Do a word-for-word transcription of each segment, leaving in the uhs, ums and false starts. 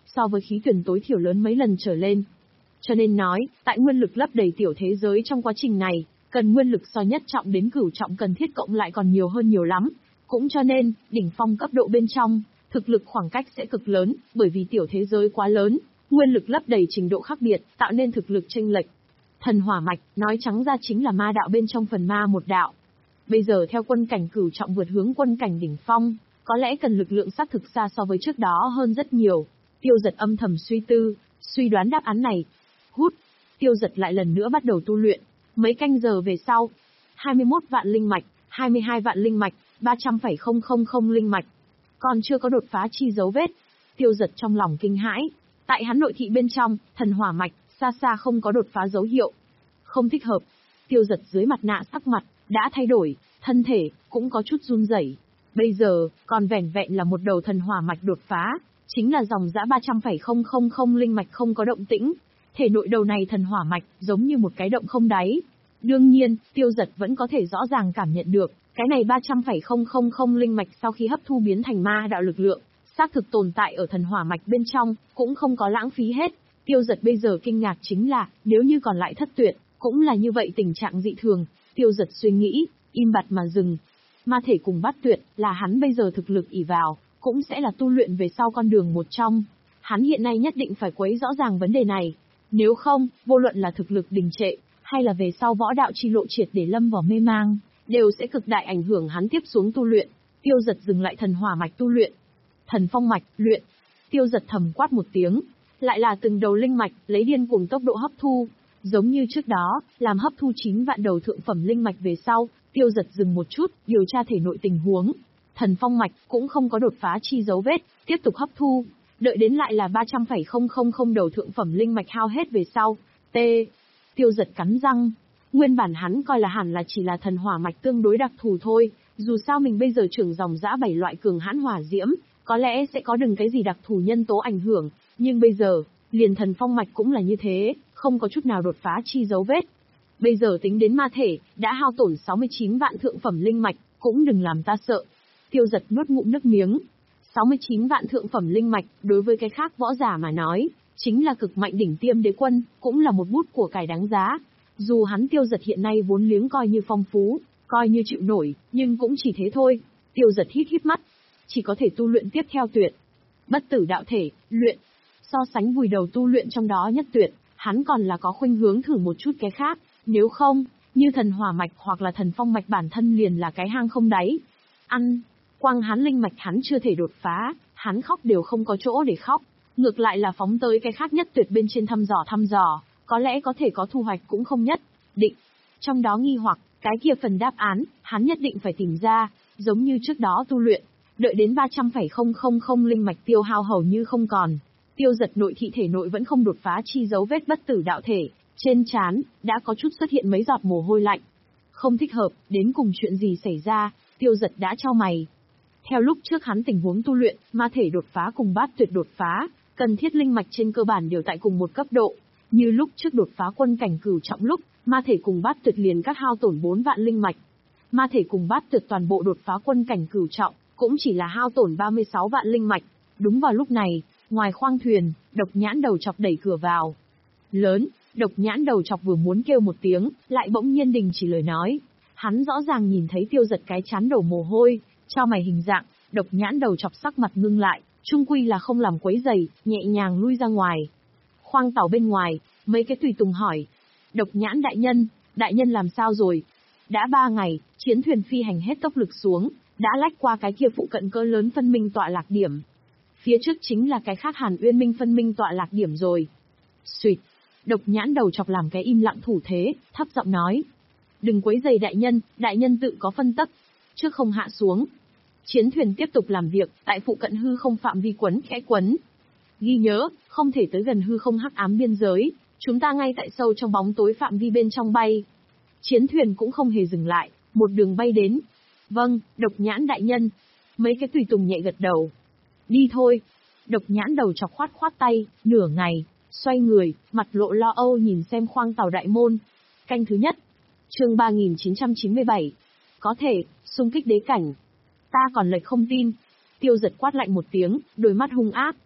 so với khí tuyển tối thiểu lớn mấy lần trở lên. Cho nên nói, tại nguyên lực lấp đầy tiểu thế giới trong quá trình này, cần nguyên lực so nhất trọng đến cửu trọng cần thiết cộng lại còn nhiều hơn nhiều lắm. Cũng cho nên, đỉnh phong cấp độ bên trong, thực lực khoảng cách sẽ cực lớn, bởi vì tiểu thế giới quá lớn, nguyên lực lấp đầy trình độ khác biệt, tạo nên thực lực chênh lệch. Thần hỏa mạch, nói trắng ra chính là ma đạo bên trong phần ma một đạo. Bây giờ theo quân cảnh cửu trọng vượt hướng quân cảnh đỉnh phong, có lẽ cần lực lượng xác thực xa so với trước đó hơn rất nhiều. Tiêu Dật âm thầm suy tư, suy đoán đáp án này. Hút, Tiêu Dật lại lần nữa bắt đầu tu luyện. Mấy canh giờ về sau, hai mươi mốt vạn linh mạch, hai mươi hai vạn linh mạch, ba trăm phẩy không không không linh mạch. Còn chưa có đột phá chi dấu vết. Tiêu Dật trong lòng kinh hãi. Tại hắn nội thị bên trong, thần hỏa mạch, xa xa không có đột phá dấu hiệu. Không thích hợp. Tiêu Dật dưới mặt nạ sắc mặt, đã thay đổi, thân thể, cũng có chút run rẩy. Bây giờ, còn vẻn vẹn là một đầu thần hỏa mạch đột phá, chính là dòng dã ba trăm phẩy không không không linh mạch không có động tĩnh. Thể nội đầu này thần hỏa mạch, giống như một cái động không đáy. Đương nhiên, Tiêu Dật vẫn có thể rõ ràng cảm nhận được, cái này ba trăm phẩy không không không linh mạch sau khi hấp thu biến thành ma đạo lực lượng, xác thực tồn tại ở thần hỏa mạch bên trong, cũng không có lãng phí hết. Tiêu Dật bây giờ kinh ngạc chính là, nếu như còn lại thất tuyệt, cũng là như vậy tình trạng dị thường. Tiêu Dật suy nghĩ, im bặt mà dừng. Ma thể cùng bát tuyệt, là hắn bây giờ thực lực ỷ vào, cũng sẽ là tu luyện về sau con đường một trong. Hắn hiện nay nhất định phải quấy rõ ràng vấn đề này. Nếu không, vô luận là thực lực đình trệ, hay là về sau võ đạo chi lộ triệt để lâm vào mê mang, đều sẽ cực đại ảnh hưởng hắn tiếp xuống tu luyện. Tiêu Dật dừng lại thần hỏa mạch tu luyện. Thần phong mạch, luyện. Tiêu Dật thầm quát một tiếng. Lại là từng đầu linh mạch, lấy điên cuồng tốc độ hấp thu. Giống như trước đó, làm hấp thu chín vạn đầu thượng phẩm linh mạch về sau, Tiêu Dật dừng một chút, điều tra thể nội tình huống. Thần phong mạch, cũng không có đột phá chi dấu vết, tiếp tục hấp thu. Đợi đến lại là ba trăm phẩy không không không đầu thượng phẩm linh mạch hao hết về sau. T. Tiêu Dật cắn răng. Nguyên bản hắn coi là hẳn là chỉ là thần hỏa mạch tương đối đặc thù thôi, dù sao mình bây giờ trưởng dòng dã bảy loại cường hãn hỏa diễm, có lẽ sẽ có đừng cái gì đặc thù nhân tố ảnh hưởng, nhưng bây giờ, liền thần phong mạch cũng là như thế, không có chút nào đột phá chi dấu vết. Bây giờ tính đến ma thể, đã hao tổn sáu mươi chín vạn thượng phẩm linh mạch, cũng đừng làm ta sợ. Tiêu Dật nuốt ngụm nước miếng. sáu mươi chín vạn thượng phẩm linh mạch, đối với cái khác võ giả mà nói, chính là cực mạnh đỉnh tiêm đế quân, cũng là một bút của cải đáng giá. Dù hắn Tiêu Dật hiện nay vốn liếng coi như phong phú, coi như chịu nổi, nhưng cũng chỉ thế thôi. Tiêu Dật hít hít mắt, chỉ có thể tu luyện tiếp theo tuyệt. Bất tử đạo thể, luyện. So sánh vùi đầu tu luyện trong đó nhất tuyệt, hắn còn là có khuynh hướng thử một chút cái khác, nếu không, như thần hỏa mạch hoặc là thần phong mạch bản thân liền là cái hang không đáy. Ăn, quang hắn linh mạch hắn chưa thể đột phá, hắn khóc đều không có chỗ để khóc, ngược lại là phóng tới cái khác nhất tuyệt bên trên thăm dò thăm dò, có lẽ có thể có thu hoạch cũng không nhất định. Trong đó nghi hoặc, cái kia phần đáp án, hắn nhất định phải tìm ra, giống như trước đó tu luyện, đợi đến ba trăm phẩy không không không linh mạch tiêu hao hầu như không còn. Tiêu Dật nội thị thể nội vẫn không đột phá chi dấu vết bất tử đạo thể, trên trán đã có chút xuất hiện mấy giọt mồ hôi lạnh. Không thích hợp, đến cùng chuyện gì xảy ra, Tiêu Dật đã chau mày. Theo lúc trước hắn tình huống tu luyện, ma thể đột phá cùng bát tuyệt đột phá, cần thiết linh mạch trên cơ bản đều tại cùng một cấp độ. Như lúc trước đột phá quân cảnh cửu trọng lúc, ma thể cùng bát tuyệt liền các hao tổn bốn vạn linh mạch. Ma thể cùng bát tuyệt toàn bộ đột phá quân cảnh cửu trọng, cũng chỉ là hao tổn ba mươi sáu vạn linh mạch. Đúng vào lúc này, ngoài khoang thuyền, Độc Nhãn Đầu Chọc đẩy cửa vào. Lớn, Độc Nhãn Đầu Chọc vừa muốn kêu một tiếng, lại bỗng nhiên đình chỉ lời nói. Hắn rõ ràng nhìn thấy Tiêu Dật cái chán đổ mồ hôi, cho mày hình dạng, Độc Nhãn Đầu Chọc sắc mặt ngưng lại, chung quy là không làm quấy rầy, nhẹ nhàng lui ra ngoài. Khoang tàu bên ngoài, mấy cái tùy tùng hỏi. Độc Nhãn đại nhân, đại nhân làm sao rồi? Đã ba ngày, chiến thuyền phi hành hết tốc lực xuống, đã lách qua cái kia phụ cận cỡ lớn phân minh tọa lạc điểm. Phía trước chính là cái khác Hàn Uyên Minh phân minh tọa lạc điểm rồi. Xuyệt, Độc Nhãn Đầu Chọc làm cái im lặng thủ thế, thấp giọng nói. Đừng quấy rầy đại nhân, đại nhân tự có phân tắc. Trước không hạ xuống. Chiến thuyền tiếp tục làm việc, tại phụ cận hư không phạm vi quấn khẽ quấn. Ghi nhớ, không thể tới gần hư không hắc ám biên giới, chúng ta ngay tại sâu trong bóng tối phạm vi bên trong bay. Chiến thuyền cũng không hề dừng lại, một đường bay đến. Vâng, Độc Nhãn đại nhân. Mấy cái tùy tùng nhẹ gật đầu. Đi thôi. Độc Nhãn Đầu Chọc khoát khoát tay, nửa ngày, xoay người, mặt lộ lo âu nhìn xem khoang tàu đại môn. Canh thứ nhất. Chương ba nghìn chín trăm chín mươi bảy. Có thể, xung kích đế cảnh. Ta còn lệch không tin. Tiêu Dật quát lạnh một tiếng, đôi mắt hung ác.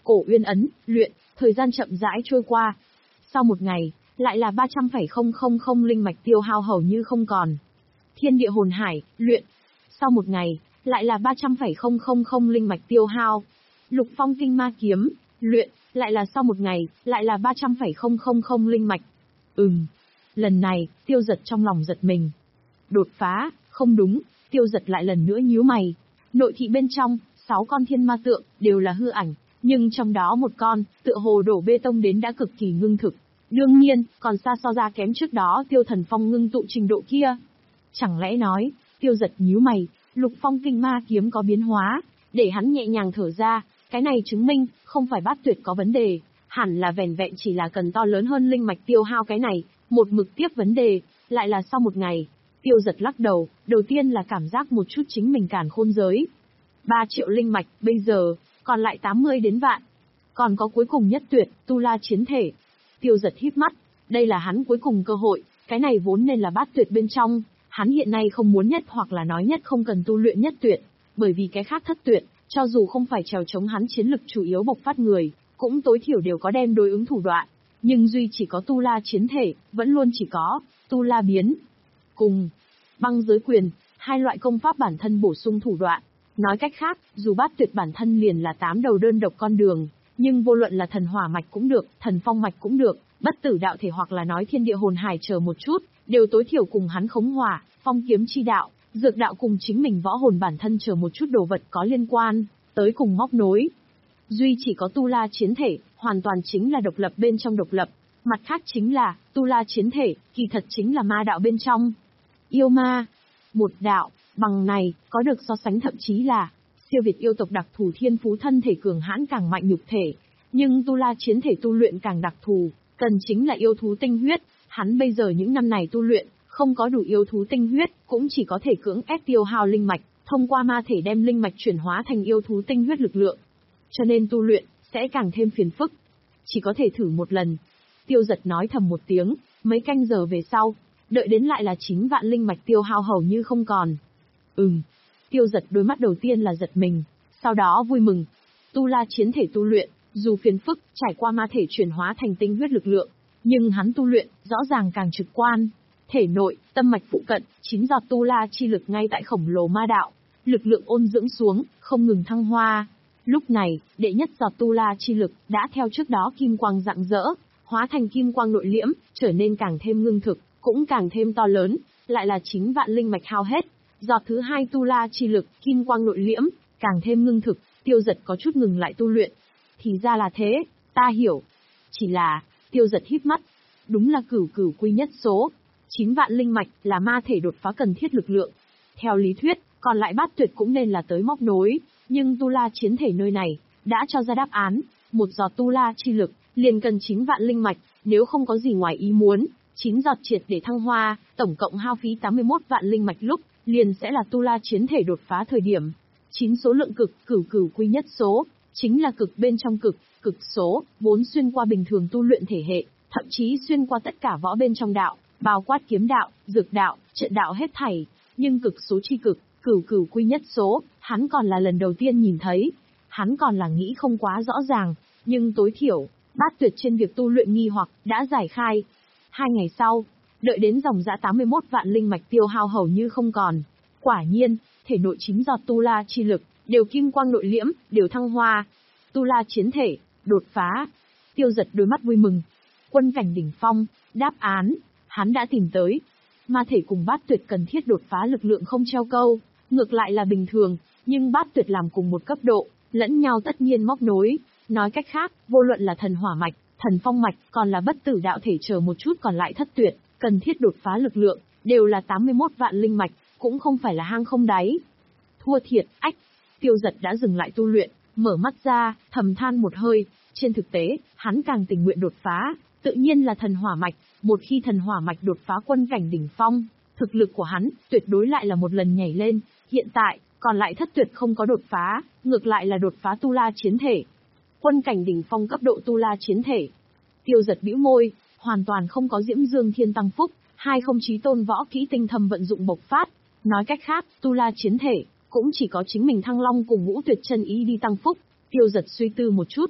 Cổ Uyên ấn, luyện, thời gian chậm rãi trôi qua. Sau một ngày, lại là ba trăm phẩy không không không linh mạch tiêu hao hầu như không còn. Thiên địa hồn hải, luyện. Sau một ngày, lại là ba trăm phẩy không không không linh mạch tiêu hao. Lục phong kinh ma kiếm, luyện, lại là sau một ngày, lại là ba trăm phẩy không không không linh mạch. Ừm. Lần này, Tiêu Giật trong lòng giật mình. Đột phá, không đúng, Tiêu Giật lại lần nữa nhíu mày. Nội thị bên trong, sáu con thiên ma tượng, đều là hư ảnh, nhưng trong đó một con, tựa hồ đổ bê tông đến đã cực kỳ ngưng thực. Đương nhiên, còn xa so ra kém trước đó Tiêu Thần Phong ngưng tụ trình độ kia. Chẳng lẽ nói, Tiêu Giật nhíu mày, lục phong kinh ma kiếm có biến hóa, để hắn nhẹ nhàng thở ra, cái này chứng minh, không phải Bát Tuyệt có vấn đề, hẳn là vẻn vẹn chỉ là cần to lớn hơn linh mạch tiêu hao cái này, một mực tiếp vấn đề, lại là sau một ngày. Tiêu Giật lắc đầu, đầu tiên là cảm giác một chút chính mình càn khôn giới. ba triệu linh mạch, bây giờ, còn lại tám mươi đến vạn. Còn có cuối cùng nhất tuyệt, tu la chiến thể. Tiêu Giật híp mắt, đây là hắn cuối cùng cơ hội, cái này vốn nên là Bát Tuyệt bên trong, hắn hiện nay không muốn nhất hoặc là nói nhất không cần tu luyện nhất tuyệt, bởi vì cái khác thất tuyệt, cho dù không phải trèo chống hắn chiến lực chủ yếu bộc phát người, cũng tối thiểu đều có đem đối ứng thủ đoạn, nhưng duy chỉ có tu la chiến thể, vẫn luôn chỉ có tu la biến. Cùng băng giới quyền, hai loại công pháp bản thân bổ sung thủ đoạn. Nói cách khác, dù Bát Tuyệt bản thân liền là tám đầu đơn độc con đường, nhưng vô luận là thần hỏa mạch cũng được, thần phong mạch cũng được, bất tử đạo thể hoặc là nói thiên địa hồn hải chờ một chút, đều tối thiểu cùng hắn khống hỏa, phong kiếm chi đạo, dược đạo cùng chính mình võ hồn bản thân chờ một chút đồ vật có liên quan, tới cùng móc nối. Duy chỉ có tu la chiến thể, hoàn toàn chính là độc lập bên trong độc lập, mặt khác chính là, tu la chiến thể, kỳ thật chính là ma đạo bên trong. Yêu ma, một đạo, bằng này, có được so sánh thậm chí là, siêu việt yêu tộc đặc thù thiên phú thân thể cường hãn càng mạnh nhục thể, nhưng tu la chiến thể tu luyện càng đặc thù, cần chính là yêu thú tinh huyết, hắn bây giờ những năm này tu luyện, không có đủ yêu thú tinh huyết, cũng chỉ có thể cưỡng ép tiêu hao linh mạch, thông qua ma thể đem linh mạch chuyển hóa thành yêu thú tinh huyết lực lượng. Cho nên tu luyện, sẽ càng thêm phiền phức. Chỉ có thể thử một lần. Tiêu Giật nói thầm một tiếng, mấy canh giờ về sau, đợi đến lại là chín vạn linh mạch tiêu hao hầu như không còn. Ừm. Tiêu Giật đôi mắt đầu tiên là giật mình, sau đó vui mừng. Tu la chiến thể tu luyện, dù phiền phức, trải qua ma thể chuyển hóa thành tinh huyết lực lượng, nhưng hắn tu luyện, rõ ràng càng trực quan. Thể nội, tâm mạch phụ cận, chín giọt tu la chi lực ngay tại khổng lồ ma đạo, lực lượng ôn dưỡng xuống, không ngừng thăng hoa. Lúc này, đệ nhất giọt tu la chi lực đã theo trước đó kim quang rạng rỡ, hóa thành kim quang nội liễm, trở nên càng thêm ngưng thực, cũng càng thêm to lớn, lại là chín vạn linh mạch hao hết. Giọt thứ hai tu la chi lực, kim quang nội liễm, càng thêm ngưng thực, Tiêu Giật có chút ngừng lại tu luyện. Thì ra là thế, ta hiểu. Chỉ là, Tiêu Giật híp mắt, đúng là cửu cửu quy nhất số. chín vạn linh mạch là ma thể đột phá cần thiết lực lượng. Theo lý thuyết, còn lại Bát Tuyệt cũng nên là tới móc nối, nhưng tu la chiến thể nơi này, đã cho ra đáp án, một giọt tu la chi lực, liền cần chín vạn linh mạch, nếu không có gì ngoài ý muốn, chín giọt triệt để thăng hoa, tổng cộng hao phí tám mươi mốt vạn linh mạch lúc, liền sẽ là tu la chiến thể đột phá thời điểm. chín số lượng cực, cửu cửu quy nhất số, chính là cực bên trong cực, cực số, vốn xuyên qua bình thường tu luyện thể hệ, thậm chí xuyên qua tất cả võ bên trong đạo, bao quát kiếm đạo, dược đạo, trận đạo hết thảy, nhưng cực số chi cực, cửu cửu quy nhất số, hắn còn là lần đầu tiên nhìn thấy, hắn còn là nghĩ không quá rõ ràng, nhưng tối thiểu, Bát Tuyệt trên việc tu luyện nghi hoặc đã giải khai. Hai ngày sau, đợi đến dòng dã tám mươi mốt vạn linh mạch tiêu hao hầu như không còn, quả nhiên, thể nội chín giọt tu la chi lực, đều kim quang nội liễm, đều thăng hoa. Tu la chiến thể, đột phá. Tiêu Giật đôi mắt vui mừng. Quân cảnh đỉnh phong, đáp án, hắn đã tìm tới. Ma thể cùng Bát Tuyệt cần thiết đột phá lực lượng không treo câu, ngược lại là bình thường, nhưng Bát Tuyệt làm cùng một cấp độ, lẫn nhau tất nhiên móc nối. Nói cách khác, vô luận là thần hỏa mạch, thần phong mạch, còn là bất tử đạo thể chờ một chút còn lại thất tuyệt, cần thiết đột phá lực lượng, đều là tám mươi mốt vạn linh mạch, cũng không phải là hang không đáy. Thua thiệt, ách. Tiêu Giật đã dừng lại tu luyện, mở mắt ra, thầm than một hơi. Trên thực tế, hắn càng tình nguyện đột phá, tự nhiên là thần hỏa mạch. Một khi thần hỏa mạch đột phá quân cảnh đỉnh phong, thực lực của hắn tuyệt đối lại là một lần nhảy lên. Hiện tại, còn lại thất tuyệt không có đột phá, ngược lại là đột phá tu la chiến thể. Quân cảnh đỉnh phong cấp độ tu la chiến thể. Tiêu Giật bĩu môi, hoàn toàn không có Diễm Dương Thiên Tăng Phúc, hai không chí tôn võ kỹ tinh thâm vận dụng bộc phát. Nói cách khác, tu la chiến thể, cũng chỉ có chính mình Thăng Long cùng Ngũ Tuyệt chân ý đi tăng phúc. Tiêu Giật suy tư một chút.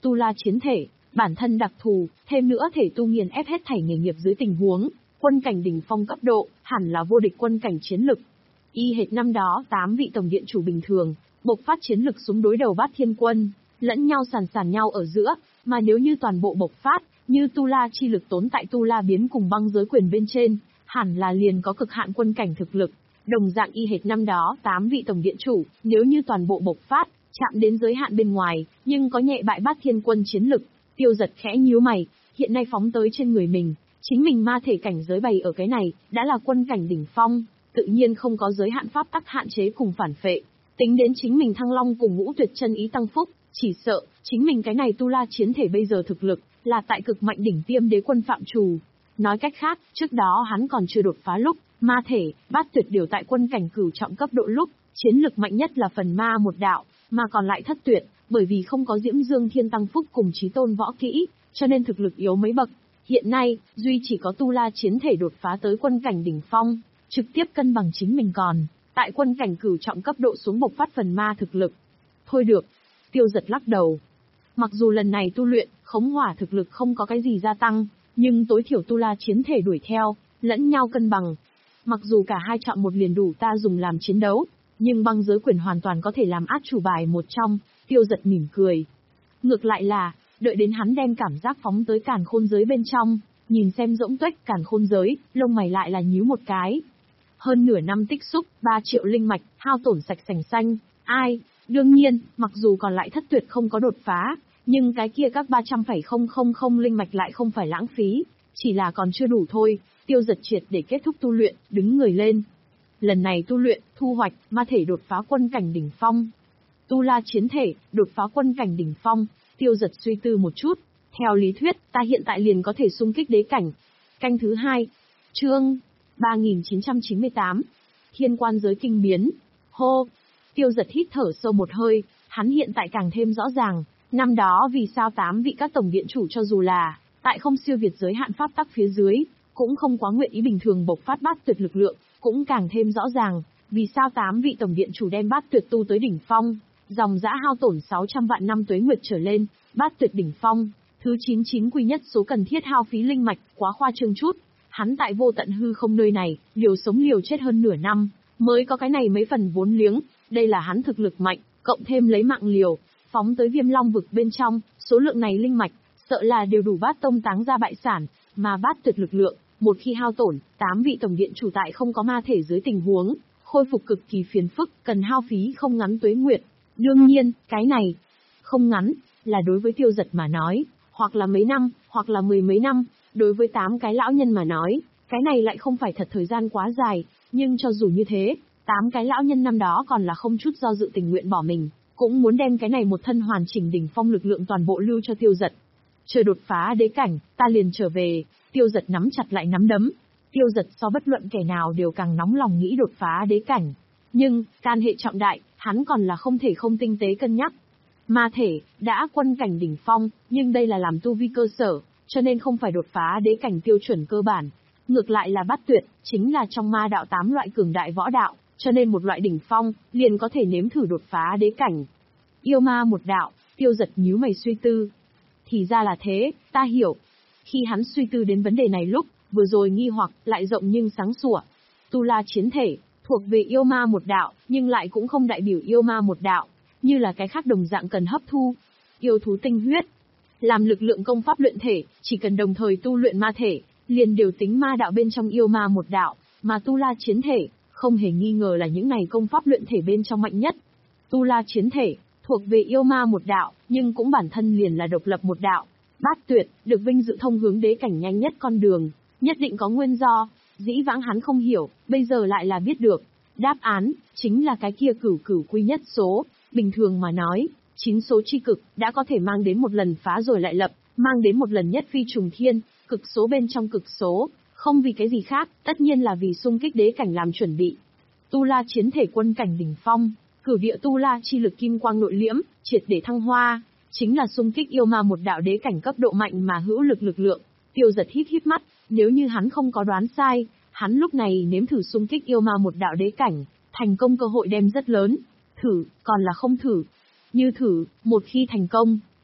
Tu La chiến thể, bản thân đặc thù, thêm nữa thể tu nghiền ép hết thảy nghề nghiệp dưới tình huống quân cảnh đỉnh phong cấp độ, hẳn là vô địch quân cảnh chiến lực. Y hệt năm đó tám vị tổng điện chủ bình thường, bộc phát chiến lực xuống đối đầu Bát Thiên Quân, lẫn nhau sàn sàn nhau ở giữa, mà nếu như toàn bộ bộc phát, như Tu La chi lực tốn tại Tu La biến cùng băng giới quyền bên trên, hẳn là liền có cực hạn quân cảnh thực lực. Đồng dạng y hệt năm đó tám vị tổng điện chủ, nếu như toàn bộ bộc phát, chạm đến giới hạn bên ngoài, nhưng có nhẹ bại Bát Thiên Quân chiến lực. Tiêu Giật khẽ nhíu mày, hiện nay phóng tới trên người mình, chính mình ma thể cảnh giới bày ở cái này, đã là quân cảnh đỉnh phong, tự nhiên không có giới hạn pháp tắc hạn chế cùng phản phệ. Tính đến chính mình Thăng Long cùng Ngũ Tuyệt chân ý tăng phúc, chỉ sợ chính mình cái này Tu La chiến thể bây giờ thực lực là tại cực mạnh đỉnh tiêm đế quân phạm trù. Nói cách khác, trước đó hắn còn chưa đột phá lúc, ma thể, bát tuyệt điều tại quân cảnh cửu trọng cấp độ lúc, chiến lực mạnh nhất là phần ma một đạo, mà còn lại thất tuyệt, bởi vì không có Diễm Dương Thiên tăng phúc cùng chí tôn võ kỹ, cho nên thực lực yếu mấy bậc. Hiện nay, duy chỉ có Tu La chiến thể đột phá tới quân cảnh đỉnh phong, trực tiếp cân bằng chính mình còn, tại quân cảnh cửu trọng cấp độ xuống bộc phát phần ma thực lực. Thôi được, Tiêu Giật lắc đầu. Mặc dù lần này tu luyện, khống hỏa thực lực không có cái gì gia tăng, nhưng tối thiểu Tu La chiến thể đuổi theo, lẫn nhau cân bằng. Mặc dù cả hai chọn một liền đủ ta dùng làm chiến đấu, nhưng băng giới quyền hoàn toàn có thể làm át chủ bài một trong, Tiêu Giật mỉm cười. Ngược lại là, đợi đến hắn đem cảm giác phóng tới càn khôn giới bên trong, nhìn xem rỗng tuếch càn khôn giới, lông mày lại là nhíu một cái. Hơn nửa năm tích xúc, ba triệu linh mạch, hao tổn sạch sành xanh, ai, đương nhiên, mặc dù còn lại thất tuyệt không có đột phá, nhưng cái kia các ba trăm phẩy không không không linh mạch lại không phải lãng phí, chỉ là còn chưa đủ thôi. Tiêu Giật triệt để kết thúc tu luyện, đứng người lên. Lần này tu luyện, thu hoạch, ma thể đột phá quân cảnh đỉnh phong. Tu La chiến thể, đột phá quân cảnh đỉnh phong. Tiêu Giật suy tư một chút. Theo lý thuyết, ta hiện tại liền có thể xung kích đế cảnh. Canh thứ hai. Chương ba nghìn chín trăm chín mươi tám. Thiên quan giới kinh biến. Hô. Tiêu Giật hít thở sâu một hơi, hắn hiện tại càng thêm rõ ràng, năm đó vì sao tám vị các tổng điện chủ cho dù là tại không siêu việt giới hạn pháp tắc phía dưới, cũng không quá nguyện ý bình thường bộc phát bát tuyệt lực lượng, cũng càng thêm rõ ràng, vì sao tám vị tổng điện chủ đem bát tuyệt tu tới đỉnh phong, dòng dã hao tổn sáu trăm vạn năm tuế nguyệt trở lên, bát tuyệt đỉnh phong, thứ chín mươi chín quy nhất số cần thiết hao phí linh mạch, quá khoa trương chút. Hắn tại vô tận hư không nơi này, liều sống liều chết hơn nửa năm, mới có cái này mấy phần vốn liếng, đây là hắn thực lực mạnh, cộng thêm lấy mạng liều, phóng tới Viêm Long vực bên trong, số lượng này linh mạch, sợ là đều đủ bát tông táng ra bại sản, mà bát tuyệt lực lượng, một khi hao tổn, tám vị tổng điện chủ tại không có ma thể dưới tình huống, khôi phục cực kỳ phiền phức, cần hao phí không ngắn tuế nguyệt. Đương nhiên, cái này, không ngắn, là đối với Tiêu Giật mà nói, hoặc là mấy năm, hoặc là mười mấy năm, đối với tám cái lão nhân mà nói, cái này lại không phải thật thời gian quá dài, nhưng cho dù như thế, tám cái lão nhân năm đó còn là không chút do dự tình nguyện bỏ mình, cũng muốn đem cái này một thân hoàn chỉnh đỉnh phong lực lượng toàn bộ lưu cho Tiêu Giật. Chờ đột phá đế cảnh, ta liền trở về. Tiêu Giật nắm chặt lại nắm đấm. Tiêu Giật so bất luận kẻ nào đều càng nóng lòng nghĩ đột phá đế cảnh. Nhưng, can hệ trọng đại, hắn còn là không thể không tinh tế cân nhắc. Ma thể, đã quân cảnh đỉnh phong, nhưng đây là làm tu vi cơ sở, cho nên không phải đột phá đế cảnh tiêu chuẩn cơ bản. Ngược lại là bát tuyệt, chính là trong ma đạo tám loại cường đại võ đạo, cho nên một loại đỉnh phong, liền có thể nếm thử đột phá đế cảnh. Yêu ma một đạo, Tiêu Giật nhíu mày suy tư. Thì ra là thế, ta hiểu. Khi hắn suy tư đến vấn đề này lúc, vừa rồi nghi hoặc, lại rộng nhưng sáng sủa. Tu La chiến thể, thuộc về yêu ma một đạo, nhưng lại cũng không đại biểu yêu ma một đạo, như là cái khác đồng dạng cần hấp thu. Yêu thú tinh huyết, làm lực lượng công pháp luyện thể, chỉ cần đồng thời tu luyện ma thể, liền đều tính ma đạo bên trong yêu ma một đạo, mà Tu La chiến thể, không hề nghi ngờ là những này công pháp luyện thể bên trong mạnh nhất. Tu La chiến thể, thuộc về yêu ma một đạo, nhưng cũng bản thân liền là độc lập một đạo. Bát tuyệt, được vinh dự thông hướng đế cảnh nhanh nhất con đường, nhất định có nguyên do, dĩ vãng hắn không hiểu, bây giờ lại là biết được. Đáp án, chính là cái kia cửu cửu quy nhất số, bình thường mà nói, chín số chi cực, đã có thể mang đến một lần phá rồi lại lập, mang đến một lần nhất phi trùng thiên, cực số bên trong cực số, không vì cái gì khác, tất nhiên là vì xung kích đế cảnh làm chuẩn bị. Tu La chiến thể quân cảnh đỉnh phong, cửu địa Tu La chi lực kim quang nội liễm, triệt để thăng hoa, chính là xung kích yêu ma một đạo đế cảnh cấp độ mạnh mà hữu lực lực lượng. Tiêu Giật hít hít mắt, nếu như hắn không có đoán sai, hắn lúc này nếm thử xung kích yêu ma một đạo đế cảnh, thành công cơ hội đem rất lớn. Thử, còn là không thử. Như thử, một khi thành công,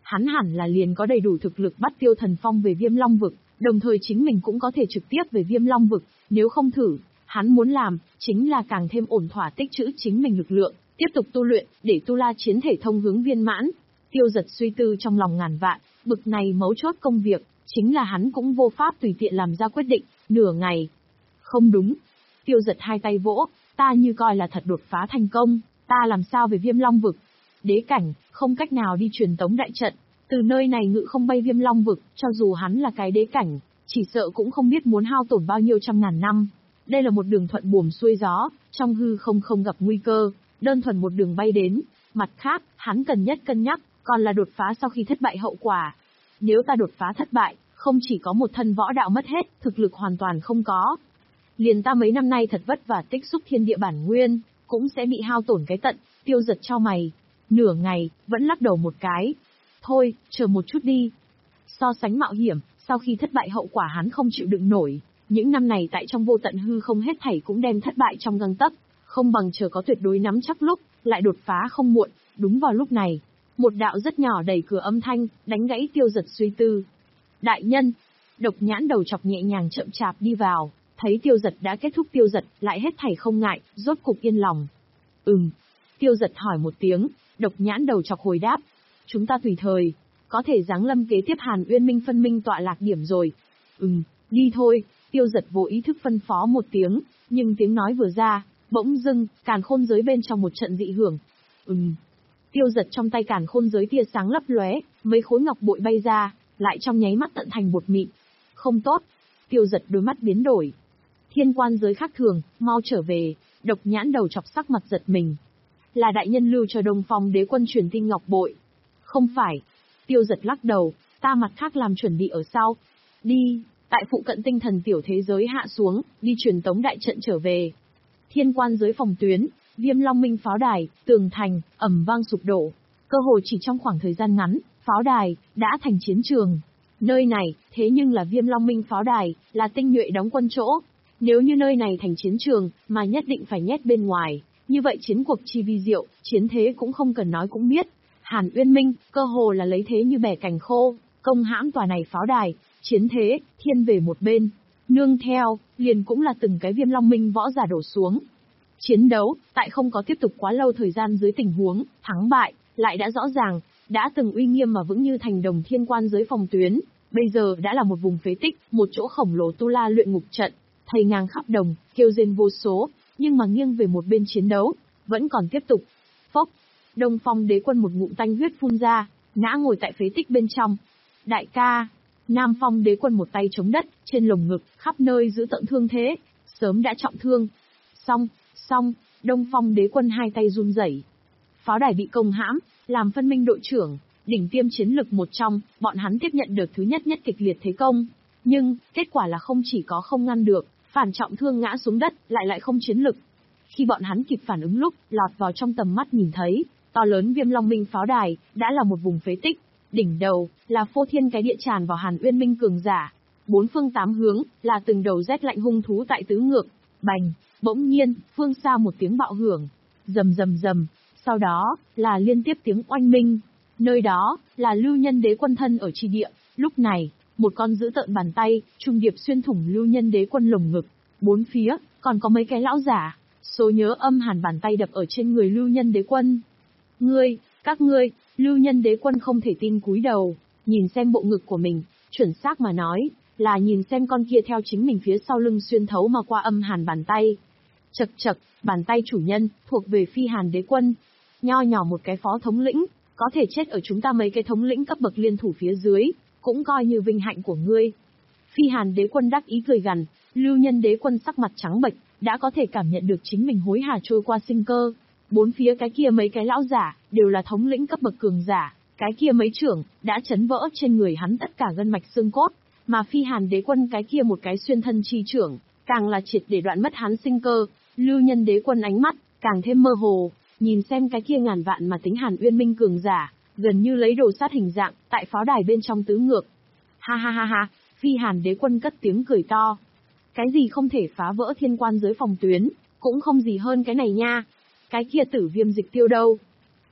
hắn hẳn là liền có đầy đủ thực lực bắt Tiêu Thần Phong về Viêm Long vực, đồng thời chính mình cũng có thể trực tiếp về Viêm Long vực, nếu không thử, hắn muốn làm, chính là càng thêm ổn thỏa tích trữ chính mình lực lượng, tiếp tục tu luyện, để tu la chiến thể thông hướng viên mãn. Tiêu Giật suy tư trong lòng ngàn vạn, bực này mấu chốt công việc, chính là hắn cũng vô pháp tùy tiện làm ra quyết định, nửa ngày. Không đúng. Tiêu Giật hai tay vỗ, ta như coi là thật đột phá thành công, ta làm sao về Viêm Long vực? Đế cảnh, không cách nào đi truyền tống đại trận, từ nơi này ngự không bay Viêm Long vực, cho dù hắn là cái đế cảnh, chỉ sợ cũng không biết muốn hao tổn bao nhiêu trăm ngàn năm. Đây là một đường thuận buồm xuôi gió, trong hư không không gặp nguy cơ, đơn thuần một đường bay đến. Mặt khác, hắn cần nhất cân nhắc, còn là đột phá sau khi thất bại hậu quả. Nếu ta đột phá thất bại, không chỉ có một thân võ đạo mất hết, thực lực hoàn toàn không có. Liền ta mấy năm nay thật vất vả tích xúc thiên địa bản nguyên, cũng sẽ bị hao tổn cái tận. Tiêu Giật chau mày, nửa ngày, vẫn lắc đầu một cái. Thôi, chờ một chút đi. So sánh mạo hiểm, sau khi thất bại hậu quả hắn không chịu đựng nổi. Những năm này tại trong vô tận hư không hết thảy cũng đem thất bại trong gang tấc, không bằng chờ có tuyệt đối nắm chắc lúc, lại đột phá không muộn. Đúng vào lúc này, một đạo rất nhỏ đẩy cửa âm thanh, đánh gãy Tiêu Giật suy tư. Đại nhân, Độc Nhãn đầu chọc nhẹ nhàng chậm chạp đi vào, thấy Tiêu Giật đã kết thúc. Tiêu Giật lại hết thảy không ngại, rốt cục yên lòng. Ừm. Tiêu Giật hỏi một tiếng, Độc Nhãn đầu chọc hồi đáp. Chúng ta tùy thời, có thể giáng lâm kế tiếp Hàn Uyên Minh phân minh tọa lạc điểm rồi. Ừm, đi thôi. Tiêu Giật vô ý thức phân phó một tiếng, nhưng tiếng nói vừa ra, bỗng dưng, càn khôn giới bên trong một trận dị hưởng. Ừm. Tiêu Giật trong tay càn khôn giới tia sáng lấp lóe, mấy khối ngọc bội bay ra, lại trong nháy mắt tận thành bột mịn. Không tốt. Tiêu Giật đôi mắt biến đổi. Thiên quan giới khác thường, mau trở về. Độc Nhãn đầu chọc sắc mặt giật mình. Là đại nhân lưu cho Đông Phong đế quân truyền tin ngọc bội. Không phải. Tiêu Giật lắc đầu, ta mặt khác làm chuẩn bị ở sau. Đi, tại phụ cận tinh thần tiểu thế giới hạ xuống, đi truyền tống đại trận trở về. Thiên quan giới phòng tuyến, Viêm Long Minh pháo đài, tường thành, ầm vang sụp đổ. Cơ hồ chỉ trong khoảng thời gian ngắn, pháo đài đã thành chiến trường. Nơi này, thế nhưng là Viêm Long Minh pháo đài, là tinh nhuệ đóng quân chỗ. Nếu như nơi này thành chiến trường, mà nhất định phải nhét bên ngoài, như vậy chiến cuộc chi vi diệu, chiến thế cũng không cần nói cũng biết. Hàn Uyên Minh, cơ hồ là lấy thế như bẻ cành khô, công hãm tòa này pháo đài, chiến thế, thiên về một bên. Nương theo, liền cũng là từng cái Viêm Long Minh võ giả đổ xuống. Chiến đấu, tại không có tiếp tục quá lâu thời gian dưới tình huống, thắng bại, lại đã rõ ràng, đã từng uy nghiêm mà vững như thành đồng thiên quan giới phòng tuyến, bây giờ đã là một vùng phế tích, một chỗ khổng lồ tu la luyện ngục trận, thây ngang khắp đồng, kêu rên vô số, nhưng mà nghiêng về một bên chiến đấu, vẫn còn tiếp tục. Phốc, Đông Phong đế quân một ngụm tanh huyết phun ra, ngã ngồi tại phế tích bên trong. Đại ca, Nam Phong đế quân một tay chống đất, trên lồng ngực, khắp nơi giữ tận thương thế, sớm đã trọng thương. Xong, xong, Đông Phong đế quân hai tay run rẩy. Pháo đài bị công hãm, làm phân minh đội trưởng, đỉnh tiêm chiến lực một trong, bọn hắn tiếp nhận được thứ nhất nhất kịch liệt thế công. Nhưng, kết quả là không chỉ có không ngăn được, phản trọng thương ngã xuống đất, lại lại không chiến lực. Khi bọn hắn kịp phản ứng lúc, lọt vào trong tầm mắt nhìn thấy, to lớn Viêm Long Minh pháo đài, đã là một vùng phế tích. Đỉnh đầu, là phô thiên cái địa tràn vào Hàn Uyên Minh cường giả. Bốn phương tám hướng, là từng đầu rét lạnh hung thú tại tứ ngược. Bành, bỗng nhiên, phương xa một tiếng bạo hưởng. Rầm rầm rầm, sau đó, là liên tiếp tiếng oanh minh. Nơi đó, là Lưu Nhân đế quân thân ở chi địa. Lúc này, một con giữ tợn bàn tay, trung điệp xuyên thủng Lưu Nhân đế quân lồng ngực. Bốn phía, còn có mấy cái lão giả. Số nhớ âm hàn bàn tay đập ở trên người Lưu Nhân đế quân. Ngươi, các ngươi, Lưu Nhân đế quân không thể tin cúi đầu, nhìn xem bộ ngực của mình, chuẩn xác mà nói, là nhìn xem con kia theo chính mình phía sau lưng xuyên thấu mà qua âm hàn bàn tay. Chật chật, bàn tay chủ nhân, thuộc về Phi Hàn đế quân. Nho nhỏ một cái phó thống lĩnh, có thể chết ở chúng ta mấy cái thống lĩnh cấp bậc liên thủ phía dưới, cũng coi như vinh hạnh của ngươi. Phi Hàn đế quân đắc ý cười gằn, Lưu Nhân đế quân sắc mặt trắng bệch, đã có thể cảm nhận được chính mình hối hả trôi qua sinh cơ. Bốn phía cái kia mấy cái lão giả, đều là thống lĩnh cấp bậc cường giả, cái kia mấy trưởng, đã chấn vỡ trên người hắn tất cả gân mạch xương cốt, mà Phi Hàn đế quân cái kia một cái xuyên thân chi trưởng, càng là triệt để đoạn mất hắn sinh cơ. Lưu Nhân đế quân ánh mắt, càng thêm mơ hồ, nhìn xem cái kia ngàn vạn mà tính Hàn Uyên Minh cường giả, gần như lấy đồ sát hình dạng, tại pháo đài bên trong tứ ngược. Ha ha ha ha, Phi Hàn đế quân cất tiếng cười to. Cái gì không thể phá vỡ thiên quan giới phòng tuyến, cũng không gì hơn cái này nha. Cái kia tử viêm dịch tiêu đâu?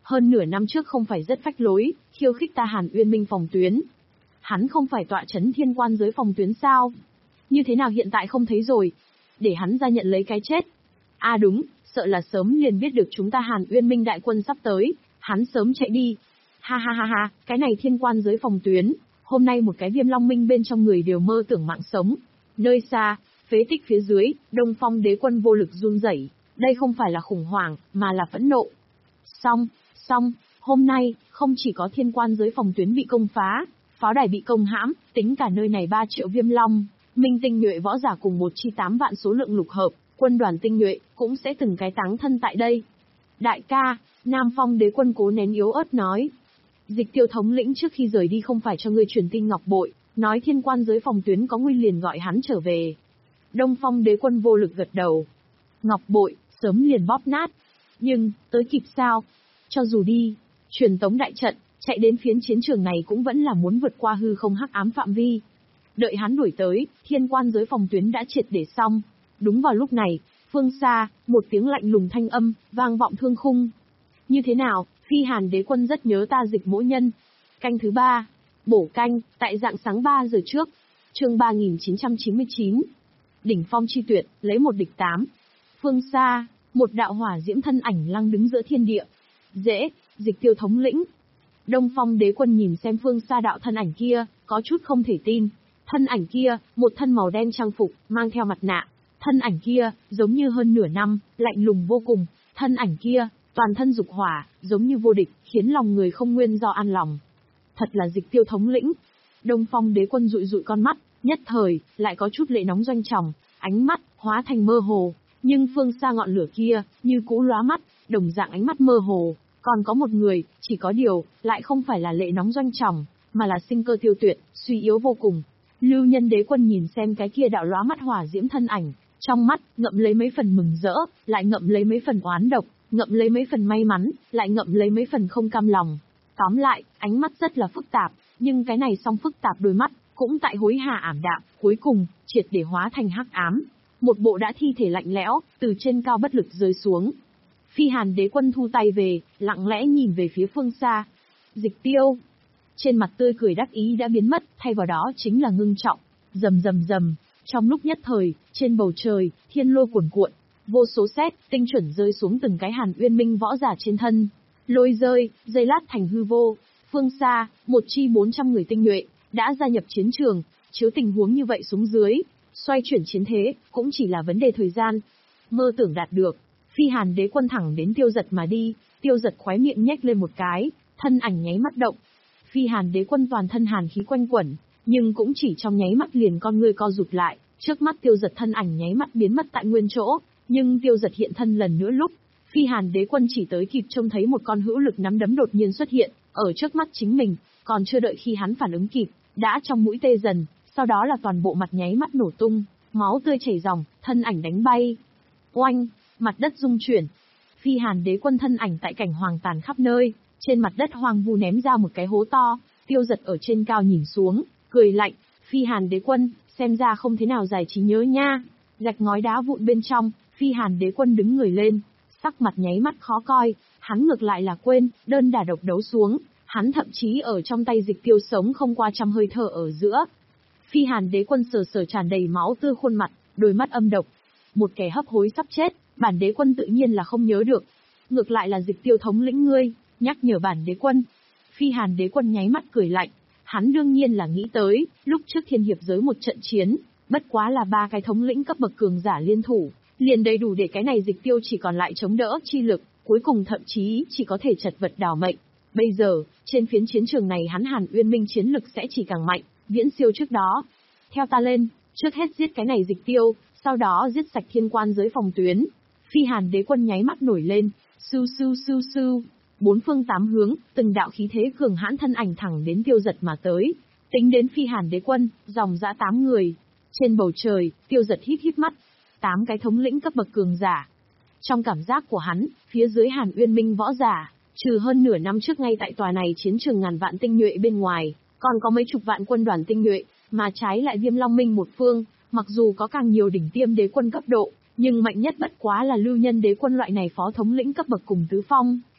hơn nửa năm trước không phải rất phách lối, khiêu khích ta Hàn Uyên Minh phòng tuyến. Hắn không phải tọa chấn thiên quan giới phòng tuyến sao? Như thế nào hiện tại không thấy rồi? Để hắn ra nhận lấy cái chết. À đúng, sợ là sớm liền biết được chúng ta Hàn Uyên Minh đại quân sắp tới, hắn sớm chạy đi. Ha ha ha ha, cái này thiên quan giới phòng tuyến, hôm nay một cái Viêm Long Minh bên trong người đều mơ tưởng mạng sống. Nơi xa, phế tích phía dưới, Đông Phong đế quân vô lực run rẩy, đây không phải là khủng hoảng, mà là phẫn nộ. Xong, xong, hôm nay, không chỉ có thiên quan giới phòng tuyến bị công phá, pháo đài bị công hãm, tính cả nơi này ba triệu Viêm Long Minh tinh nhuệ võ giả cùng một chi tám vạn số lượng lục hợp, quân đoàn tinh nhuệ, cũng sẽ từng cái táng thân tại đây. Đại ca, Nam Phong đế quân cố nén yếu ớt nói. Dịch Tiêu thống lĩnh trước khi rời đi không phải cho ngươi truyền tin ngọc bội, nói thiên quan giới phòng tuyến có nguy liền gọi hắn trở về. Đông Phong đế quân vô lực gật đầu. Ngọc bội, sớm liền bóp nát. Nhưng, tới kịp sao? Cho dù đi, truyền tống đại trận, chạy đến phiến chiến trường này cũng vẫn là muốn vượt qua hư không hắc ám phạm vi. Đợi hắn đuổi tới, thiên quan giới phòng tuyến đã triệt để xong. Đúng vào lúc này, phương xa, một tiếng lạnh lùng thanh âm, vang vọng thương khung. Như thế nào, Phi Hàn đế quân rất nhớ ta Dịch Mỗ Nhân. Canh thứ ba, bổ canh, tại rạng sáng ba giờ trước. Chương ba nghìn chín trăm chín mươi chín. Đỉnh phong chi tuyệt, lấy một địch tám. Phương xa, một đạo hỏa diễm thân ảnh lăng đứng giữa thiên địa. Dễ, Dịch Tiêu thống lĩnh. Đông Phong đế quân nhìn xem phương xa đạo thân ảnh kia, có chút không thể tin. Thân ảnh kia, một thân màu đen trang phục, mang theo mặt nạ. Thân ảnh kia, giống như hơn nửa năm, lạnh lùng vô cùng. Thân ảnh kia, toàn thân dục hỏa, giống như vô địch, khiến lòng người không nguyên do an lòng. Thật là Dịch Tiêu thống lĩnh. Đông Phong đế quân dụi dụi con mắt, nhất thời, lại có chút lệ nóng doanh tròng, ánh mắt, hóa thành mơ hồ. Nhưng phương xa ngọn lửa kia, như cũ lóa mắt, đồng dạng ánh mắt mơ hồ. Còn có một người, chỉ có điều, lại không phải là lệ nóng doanh tròng, mà là sinh cơ tiêu tuyệt, suy yếu vô cùng. Lưu Nhân đế quân nhìn xem cái kia đạo lóa mắt hỏa diễm thân ảnh, trong mắt, ngậm lấy mấy phần mừng rỡ, lại ngậm lấy mấy phần oán độc, ngậm lấy mấy phần may mắn, lại ngậm lấy mấy phần không cam lòng. Tóm lại, ánh mắt rất là phức tạp, nhưng cái này song phức tạp đôi mắt, cũng tại hối hả ảm đạm, cuối cùng, triệt để hóa thành hắc ám. Một bộ đã thi thể lạnh lẽo, từ trên cao bất lực rơi xuống. Phi Hàn đế quân thu tay về, lặng lẽ nhìn về phía phương xa. Dịch Tiêu. Trên mặt tươi cười đắc ý đã biến mất, thay vào đó chính là ngưng trọng. Rầm rầm rầm, trong lúc nhất thời, trên bầu trời, thiên lôi cuồn cuộn, vô số sét, tinh chuẩn rơi xuống từng cái Hàn Uyên Minh võ giả trên thân. Lôi rơi, dây lát thành hư vô. Phương xa, một chi bốn trăm người tinh nhuệ, đã gia nhập chiến trường, chiếu tình huống như vậy xuống dưới. Xoay chuyển chiến thế, cũng chỉ là vấn đề thời gian. Mơ tưởng đạt được. Phi Hàn đế quân thẳng đến Tiêu Giật mà đi, Tiêu Giật khóe miệng nhếch lên một cái, thân ảnh nháy mắt động. Phi Hàn đế quân toàn thân hàn khí quanh quẩn, nhưng cũng chỉ trong nháy mắt liền con ngươi co rụt lại, trước mắt Tiêu Giật thân ảnh nháy mắt biến mất tại nguyên chỗ, nhưng Tiêu Giật hiện thân lần nữa lúc, Phi Hàn đế quân chỉ tới kịp trông thấy một con hữu lực nắm đấm đột nhiên xuất hiện, ở trước mắt chính mình, còn chưa đợi khi hắn phản ứng kịp, đã trong mũi tê dần, sau đó là toàn bộ mặt nháy mắt nổ tung, máu tươi chảy ròng, thân ảnh đánh bay. Oanh! Mặt đất rung chuyển. Phi Hàn đế quân thân ảnh tại cảnh hoàng tàn khắp nơi, trên mặt đất hoang vu ném ra một cái hố to, Tiêu Giật ở trên cao nhìn xuống, cười lạnh, Phi Hàn đế quân, xem ra không thế nào giải trí nhớ nha. Gạch ngói đá vụn bên trong, Phi Hàn đế quân đứng người lên, sắc mặt nháy mắt khó coi, hắn ngược lại là quên, đơn đả độc đấu xuống, hắn thậm chí ở trong tay Dịch Tiêu sống không qua trăm hơi thở ở giữa. Phi Hàn đế quân sờ sờ tràn đầy máu tươi khuôn mặt, đôi mắt âm độc. Một kẻ hấp hối sắp chết, bản đế quân tự nhiên là không nhớ được. Ngược lại là Dịch Tiêu thống lĩnh ngươi, nhắc nhở bản đế quân. Phi Hàn đế quân nháy mắt cười lạnh, hắn đương nhiên là nghĩ tới, lúc trước thiên hiệp giới một trận chiến, bất quá là ba cái thống lĩnh cấp bậc cường giả liên thủ, liền đầy đủ để cái này Dịch Tiêu chỉ còn lại chống đỡ chi lực, cuối cùng thậm chí chỉ có thể chật vật đào mệnh. Bây giờ, trên phiến chiến trường này hắn Hàn Uyên Minh chiến lực sẽ chỉ càng mạnh, viễn siêu trước đó. Theo ta lên, trước hết giết cái này Dịch Tiêu, sau đó giết sạch thiên quan giới phòng tuyến. Phi Hàn đế quân nháy mắt nổi lên, sưu sưu sưu sưu, bốn phương tám hướng, từng đạo khí thế cường hãn thân ảnh thẳng đến Tiêu Giật mà tới. Tính đến Phi Hàn đế quân, dòng dã tám người. Trên bầu trời, Tiêu Giật híp híp mắt, tám cái thống lĩnh cấp bậc cường giả. Trong cảm giác của hắn, phía dưới Hàn Uyên Minh võ giả, trừ hơn nửa năm trước ngay tại tòa này chiến trường ngàn vạn tinh nhuệ bên ngoài, còn có mấy chục vạn quân đoàn tinh nhuệ, mà trái lại Viêm Long Minh một phương, mặc dù có càng nhiều đỉnh tiêm đế quân cấp độ, nhưng mạnh nhất bất quá là Lưu Nhân đế quân loại này phó thống lĩnh cấp bậc cùng tứ phong.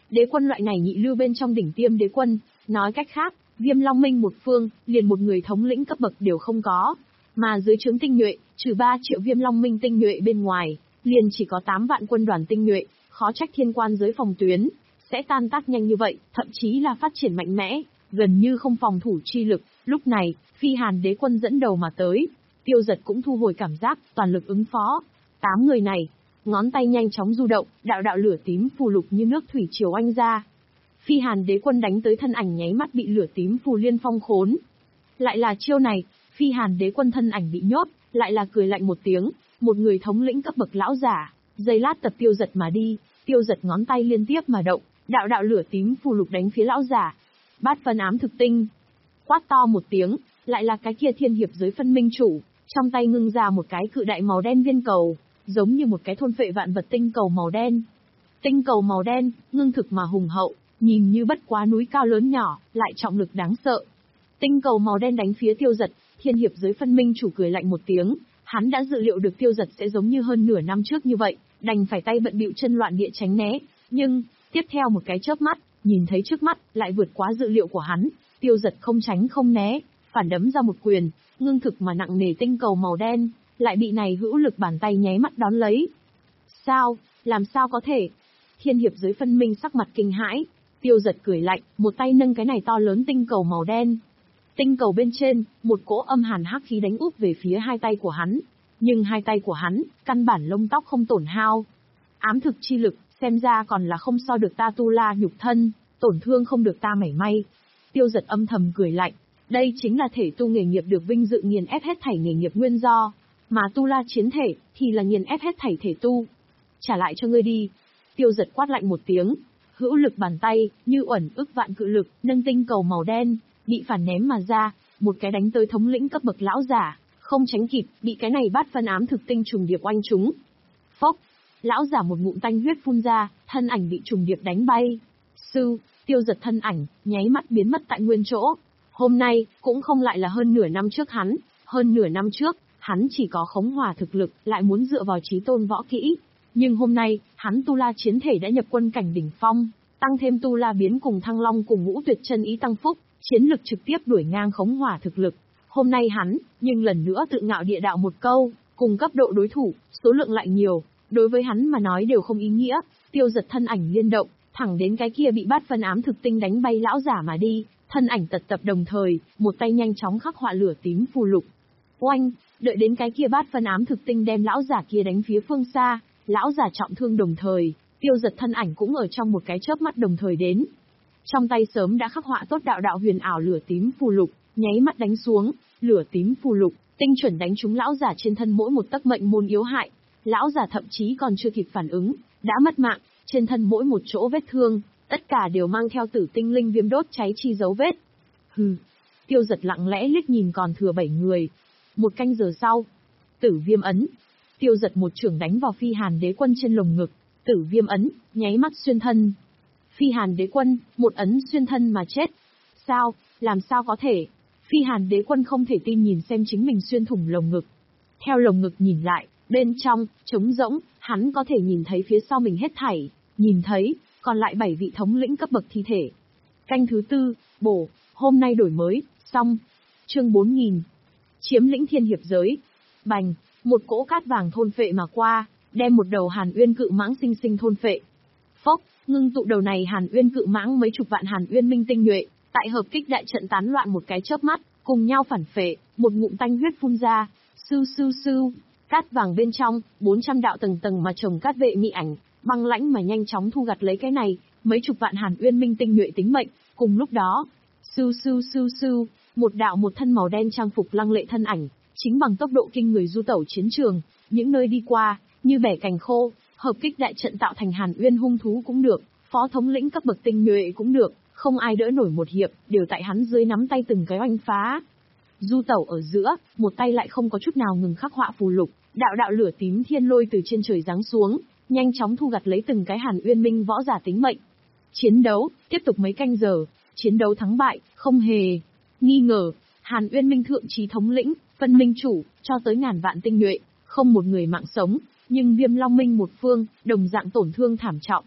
Đế quân loại này nhị lưu bên trong đỉnh tiêm đế quân, nói cách khác, Viêm Long Minh một phương, liền một người thống lĩnh cấp bậc đều không có. Mà dưới trướng tinh nhuệ, trừ ba triệu Viêm Long Minh tinh nhuệ bên ngoài, liền chỉ có tám vạn quân đoàn tinh nhuệ, khó trách thiên quan giới phòng tuyến sẽ tan tác nhanh như vậy, thậm chí là phát triển mạnh mẽ, gần như không phòng thủ chi lực. Lúc này, Phi Hàn đế quân dẫn đầu mà tới, Tiêu Giật cũng thu hồi cảm giác, toàn lực ứng phó. Tám người này, ngón tay nhanh chóng du động, đạo đạo lửa tím phù lục như nước thủy triều oanh ra. Phi Hàn đế quân đánh tới thân ảnh nháy mắt bị lửa tím phù liên phong khốn. Lại là chiêu này, Phi Hàn đế quân thân ảnh bị nhốt, lại là cười lạnh một tiếng, một người thống lĩnh cấp bậc lão giả, giây lát tập Tiêu Giật mà đi, Tiêu Giật ngón tay liên tiếp mà động, đạo đạo lửa tím phù lục đánh phía lão giả. Bát phân ám thực tinh. Quát to một tiếng, lại là cái kia thiên hiệp giới phân minh chủ, trong tay ngưng ra một cái cự đại màu đen viên cầu, giống như một cái thôn phệ vạn vật tinh cầu màu đen. Tinh cầu màu đen, ngưng thực mà hùng hậu, nhìn như bất quá núi cao lớn nhỏ, lại trọng lực đáng sợ. Tinh cầu màu đen đánh phía Tiêu Giật, thiên hiệp giới phân minh chủ cười lạnh một tiếng, hắn đã dự liệu được Tiêu Giật sẽ giống như hơn nửa năm trước như vậy, đành phải tay bận bịu chân loạn địa tránh né, nhưng, tiếp theo một cái chớp mắt, nhìn thấy trước mắt, lại vượt quá dự liệu của hắn, Tiêu Giật không tránh không né, phản đấm ra một quyền, ngưng thực mà nặng nề tinh cầu màu đen, lại bị này hữu lực bàn tay nháy mắt đón lấy. Sao, làm sao có thể? Thiên hiệp giới phân minh sắc mặt kinh hãi, Tiêu Giật cười lạnh, một tay nâng cái này to lớn tinh cầu màu đen. Tinh cầu bên trên, một cỗ âm hàn hắc khí đánh úp về phía hai tay của hắn, nhưng hai tay của hắn, căn bản lông tóc không tổn hao. Ám thực chi lực, xem ra còn là không so được ta tu la nhục thân, tổn thương không được ta mảy may. Tiêu Giật âm thầm cười lạnh, đây chính là thể tu nghề nghiệp được vinh dự nghiền ép hết thảy nghề nghiệp nguyên do, mà tu la chiến thể, thì là nghiền ép hết thảy thể tu. Trả lại cho ngươi đi. Tiêu Giật quát lạnh một tiếng, hữu lực bàn tay, như uẩn ức vạn cự lực, nâng tinh cầu màu đen, bị phản ném mà ra, một cái đánh tới thống lĩnh cấp bậc lão giả, không tránh kịp, bị cái này bát phân ám thực tinh trùng điệp oanh trúng. Phốc, lão giả một ngụm tanh huyết phun ra, thân ảnh bị trùng điệp đánh bay. Sư, Tiêu Giật thân ảnh, nháy mắt biến mất tại nguyên chỗ. Hôm nay, cũng không lại là hơn nửa năm trước hắn, hơn nửa năm trước, hắn chỉ có khống hỏa thực lực, lại muốn dựa vào chí tôn võ kỹ. Nhưng hôm nay, hắn tu la chiến thể đã nhập quân cảnh đỉnh phong, tăng thêm tu la biến cùng thăng long cùng ngũ tuyệt chân ý tăng phúc, chiến lực trực tiếp đuổi ngang khống hỏa thực lực. Hôm nay hắn, nhưng lần nữa tự ngạo địa đạo một câu, cùng cấp độ đối thủ, số lượng lại nhiều, đối với hắn mà nói đều không ý nghĩa. Tiêu Giật thân ảnh liên động, thẳng đến cái kia bị bát phân ám thực tinh đánh bay lão giả mà đi, thân ảnh tật tập đồng thời, một tay nhanh chóng khắc họa lửa tím phù lục. Oanh, đợi đến cái kia bát phân ám thực tinh đem lão giả kia đánh phía phương xa, lão giả trọng thương đồng thời, Tiêu Giật thân ảnh cũng ở trong một cái chớp mắt đồng thời đến. Trong tay sớm đã khắc họa tốt đạo đạo huyền ảo lửa tím phù lục, nháy mắt đánh xuống, lửa tím phù lục, tinh chuẩn đánh trúng lão giả trên thân mỗi một tấc mệnh môn yếu hại. Lão giả thậm chí còn chưa kịp phản ứng, đã mất mạng, trên thân mỗi một chỗ vết thương, tất cả đều mang theo tử tinh linh viêm đốt cháy chi dấu vết. Hừ, Tiêu Giật lặng lẽ liếc nhìn còn thừa bảy người. Một canh giờ sau, tử viêm ấn. Tiêu Giật một chưởng đánh vào Phi Hàn đế quân trên lồng ngực, tử viêm ấn, nháy mắt xuyên thân. Phi Hàn đế quân, một ấn xuyên thân mà chết. Sao, làm sao có thể? Phi Hàn đế quân không thể tin nhìn xem chính mình xuyên thủng lồng ngực. Theo lồng ngực nhìn lại, bên trong, trống rỗng, hắn có thể nhìn thấy phía sau mình hết thảy, nhìn thấy, còn lại bảy vị thống lĩnh cấp bậc thi thể. Canh thứ tư, bổ, hôm nay đổi mới, xong. Chương bốn nghìn. Chiếm lĩnh thiên hiệp giới. Bành, một cỗ cát vàng thôn phệ mà qua, đem một đầu Hàn Uyên cự mãng sinh sinh thôn phệ. Phốc, ngưng tụ đầu này Hàn Uyên cự mãng mấy chục vạn Hàn Uyên minh tinh nhuệ, tại hợp kích đại trận tán loạn một cái chớp mắt, cùng nhau phản phệ, một ngụm tanh huyết phun ra, sưu sưu sưu, cát vàng bên trong, bốn trăm đạo tầng tầng mà chồng cát vệ mị ảnh, băng lãnh mà nhanh chóng thu gặt lấy cái này, mấy chục vạn Hàn Uyên minh tinh nhuệ tính mệnh, cùng lúc đó, sưu sưu sưu sưu, một đạo một thân màu đen trang phục lăng lệ thân ảnh, chính bằng tốc độ kinh người du tẩu chiến trường, những nơi đi qua, như bẻ cành khô, hợp kích đại trận tạo thành Hàn Uyên hung thú cũng được, phó thống lĩnh cấp bậc tinh nhuệ cũng được, không ai đỡ nổi một hiệp, đều tại hắn dưới nắm tay từng cái oanh phá. Du tẩu ở giữa, một tay lại không có chút nào ngừng khắc họa phù lục, đạo đạo lửa tím thiên lôi từ trên trời giáng xuống, nhanh chóng thu gặt lấy từng cái Hàn Uyên minh võ giả tính mệnh. Chiến đấu, tiếp tục mấy canh giờ, chiến đấu thắng bại, không hề nghi ngờ, Hàn Uyên minh thượng chí thống lĩnh, phân minh chủ, cho tới ngàn vạn tinh nhuệ, không một người mạng sống, nhưng Viêm Long minh một phương, đồng dạng tổn thương thảm trọng.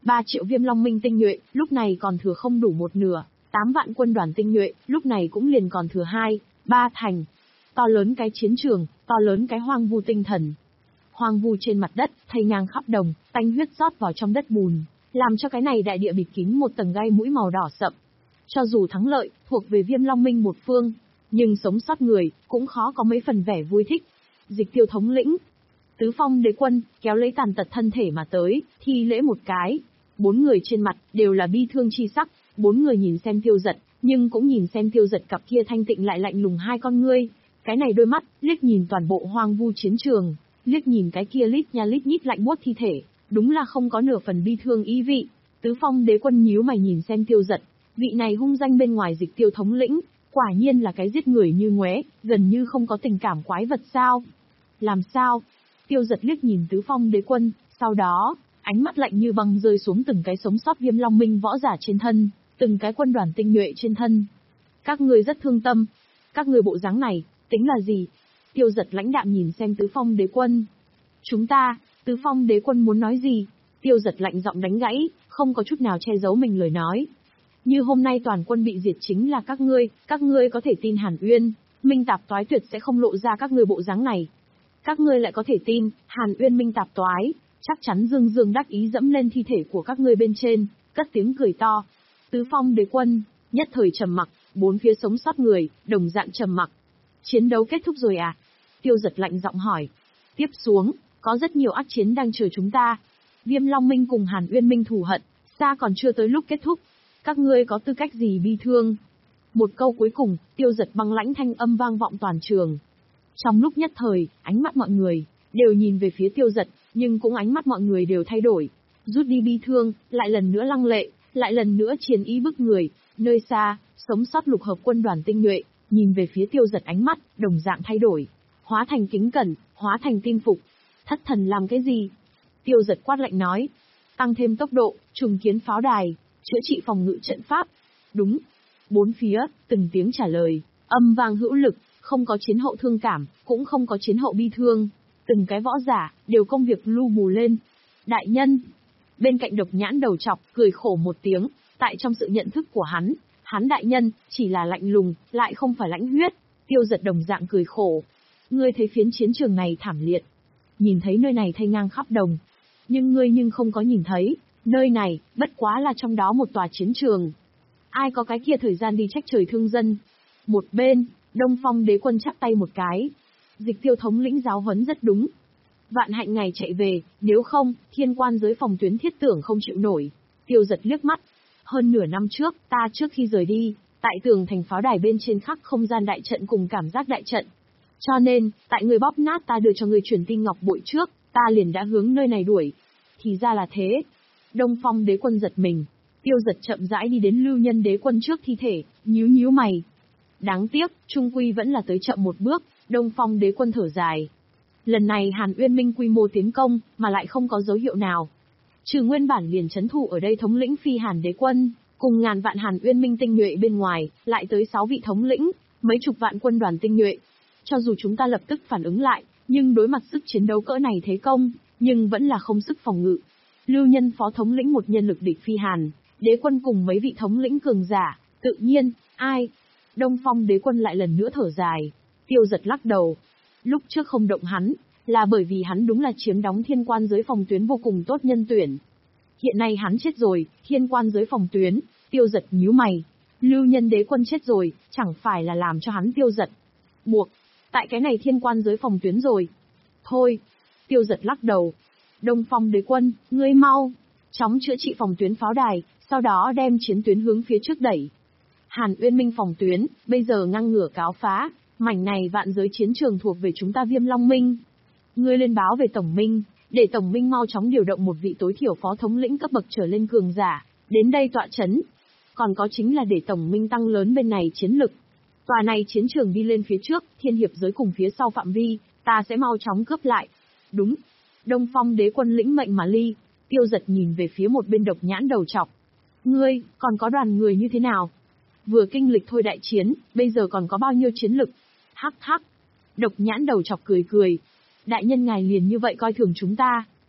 ba triệu Viêm Long Minh tinh nhuệ, lúc này còn thừa không đủ một nửa, tám vạn quân đoàn tinh nhuệ, lúc này cũng liền còn thừa hai, ba thành. To lớn cái chiến trường, to lớn cái hoang vu tinh thần. Hoang vu trên mặt đất, thây ngang khắp đồng, tanh huyết rót vào trong đất bùn, làm cho cái này đại địa bịt kín một tầng gai mũi màu đỏ sậm. Cho dù thắng lợi, thuộc về Viêm Long Minh một phương, nhưng sống sót người, cũng khó có mấy phần vẻ vui thích. Dịch Tiêu thống lĩnh, Tứ Phong đế quân, kéo lấy tàn tật thân thể mà tới, thi lễ một cái. Bốn người trên mặt, đều là bi thương chi sắc, bốn người nhìn xem Tiêu Dật, nhưng cũng nhìn xem Tiêu Dật cặp kia thanh tịnh lại lạnh lùng hai con ngươi. Cái này đôi mắt, liếc nhìn toàn bộ hoang vu chiến trường, liếc nhìn cái kia lít nha lít nhít lạnh buốt thi thể, đúng là không có nửa phần bi thương ý vị. Tứ Phong đế quân nhíu mày nhìn xem Tiêu Dật, vị này hung danh bên ngoài Dịch Tiêu thống lĩnh, quả nhiên là cái giết người như ngoé, gần như không có tình cảm quái vật sao? Làm sao? Tiêu Dật liếc nhìn Tứ Phong đế quân, sau đó, ánh mắt lạnh như băng rơi xuống từng cái sống sót Viêm Long Minh võ giả trên thân, từng cái quân đoàn tinh nhuệ trên thân. Các ngươi rất thương tâm. Các ngươi bộ dáng này, tính là gì? Tiêu Dật lãnh đạm nhìn xem Tứ Phong đế quân. Chúng ta, Tứ Phong đế quân muốn nói gì? Tiêu Dật lạnh giọng đánh gãy, không có chút nào che giấu mình lời nói. Như hôm nay toàn quân bị diệt chính là các ngươi, các ngươi có thể tin Hàn Uyên, Minh Tạp Toái tuyệt sẽ không lộ ra các ngươi bộ dáng này. Các ngươi lại có thể tin, Hàn Uyên Minh Tạp Toái, chắc chắn dương dương đắc ý dẫm lên thi thể của các ngươi bên trên, cất tiếng cười to. Tứ Phong đế quân, nhất thời trầm mặc, bốn phía sống sót người, đồng dạng trầm mặc. Chiến đấu kết thúc rồi à? Tiêu Dật lạnh giọng hỏi. Tiếp xuống, có rất nhiều ác chiến đang chờ chúng ta. Viêm Long Minh cùng Hàn Uyên Minh thù hận, xa còn chưa tới lúc kết thúc. Các ngươi có tư cách gì bi thương? Một câu cuối cùng, Tiêu Dật băng lãnh thanh âm vang vọng toàn trường. Trong lúc nhất thời, ánh mắt mọi người đều nhìn về phía Tiêu Dật, nhưng cũng ánh mắt mọi người đều thay đổi. Rút đi bi thương, lại lần nữa lăng lệ, lại lần nữa chiến ý bức người. Nơi xa, sống sót lục hợp quân đoàn tinh nhuệ, nhìn về phía Tiêu Dật ánh mắt, đồng dạng thay đổi. Hóa thành kính cẩn, hóa thành tin phục. Thất thần làm cái gì? Tiêu Dật quát lạnh nói. Tăng thêm tốc độ, trùng kiến pháo đài, chữa trị phòng ngự trận pháp. Đúng. Bốn phía, từng tiếng trả lời, âm vang hữu lực, không có chiến hậu thương cảm, cũng không có chiến hậu bi thương. Từng cái võ giả, đều công việc lu bù lên. Đại nhân. Bên cạnh Độc Nhãn đầu trọc, cười khổ một tiếng, tại trong sự nhận thức của hắn, hắn đại nhân, chỉ là lạnh lùng, lại không phải lãnh huyết. Tiêu Dật đồng dạng cười khổ. Ngươi thấy phiến chiến trường này thảm liệt. Nhìn thấy nơi này thây ngang khắp đồng. Nhưng ngươi nhưng không có nhìn thấy, nơi này, bất quá là trong đó một tòa chiến trường. Ai có cái kia thời gian đi trách trời thương dân. Một bên, Đông Phong đế quân chắp tay một cái. Dịch Tiêu thống lĩnh giáo huấn rất đúng. Vạn hạnh ngày chạy về, nếu không, thiên quan giới phòng tuyến thiết tưởng không chịu nổi. Tiêu Dật liếc mắt. Hơn nửa năm trước, ta trước khi rời đi, tại tường thành pháo đài bên trên khắc không gian đại trận cùng cảm giác đại trận. Cho nên, tại người bóp nát ta đưa cho người truyền tin ngọc bội trước, ta liền đã hướng nơi này đuổi. Thì ra là thế. Đông Phong đế quân giật mình. Tiêu Dật chậm rãi đi đến Lưu Nhân đế quân trước thi thể, nhíu nhíu mày. Đáng tiếc, trung quy vẫn là tới chậm một bước, Đông Phong đế quân thở dài. Lần này Hàn Uyên Minh quy mô tiến công, mà lại không có dấu hiệu nào. Trừ nguyên bản liền trấn thủ ở đây thống lĩnh Phi Hàn đế quân, cùng ngàn vạn Hàn Uyên Minh tinh nhuệ bên ngoài, lại tới sáu vị thống lĩnh, mấy chục vạn quân đoàn tinh nhuệ. Cho dù chúng ta lập tức phản ứng lại, nhưng đối mặt sức chiến đấu cỡ này thế công, nhưng vẫn là không sức phòng ngự. Lưu Nhân phó thống lĩnh một nhân lực địch Phi Hàn, đế quân cùng mấy vị thống lĩnh cường giả, tự nhiên, ai? Đông Phong đế quân lại lần nữa thở dài. Tiêu Dật lắc đầu. Lúc trước không động hắn, là bởi vì hắn đúng là chiếm đóng thiên quan giới phòng tuyến vô cùng tốt nhân tuyển. Hiện nay hắn chết rồi, thiên quan giới phòng tuyến, Tiêu Dật nhíu mày. Lưu Nhân đế quân chết rồi, chẳng phải là làm cho hắn Tiêu Dật buộc. Tại cái này thiên quan giới phòng tuyến rồi. Thôi. Tiêu Dật lắc đầu. Đông Phong đế quân, ngươi mau. Chóng chữa trị phòng tuyến pháo đài, sau đó đem chiến tuyến hướng phía trước đẩy. Hàn Uyên Minh phòng tuyến, bây giờ ngang ngửa cáo phá, mảnh này vạn giới chiến trường thuộc về chúng ta Viêm Long Minh. Ngươi lên báo về Tổng Minh, để Tổng Minh mau chóng điều động một vị tối thiểu phó thống lĩnh cấp bậc trở lên cường giả, đến đây tọa chấn. Còn có chính là để Tổng Minh tăng lớn bên này chiến lực. Tòa này chiến trường đi lên phía trước, thiên hiệp giới cùng phía sau phạm vi, ta sẽ mau chóng cướp lại. Đúng. Đông Phong đế quân lĩnh mệnh mà ly. Tiêu Dật nhìn về phía một bên Độc Nhãn đầu trọc. Ngươi, còn có đoàn người như thế nào? Vừa kinh lịch thôi đại chiến, bây giờ còn có bao nhiêu chiến lực? Hắc hắc. Độc Nhãn đầu chọc cười cười. Đại nhân ngài liền như vậy coi thường chúng ta.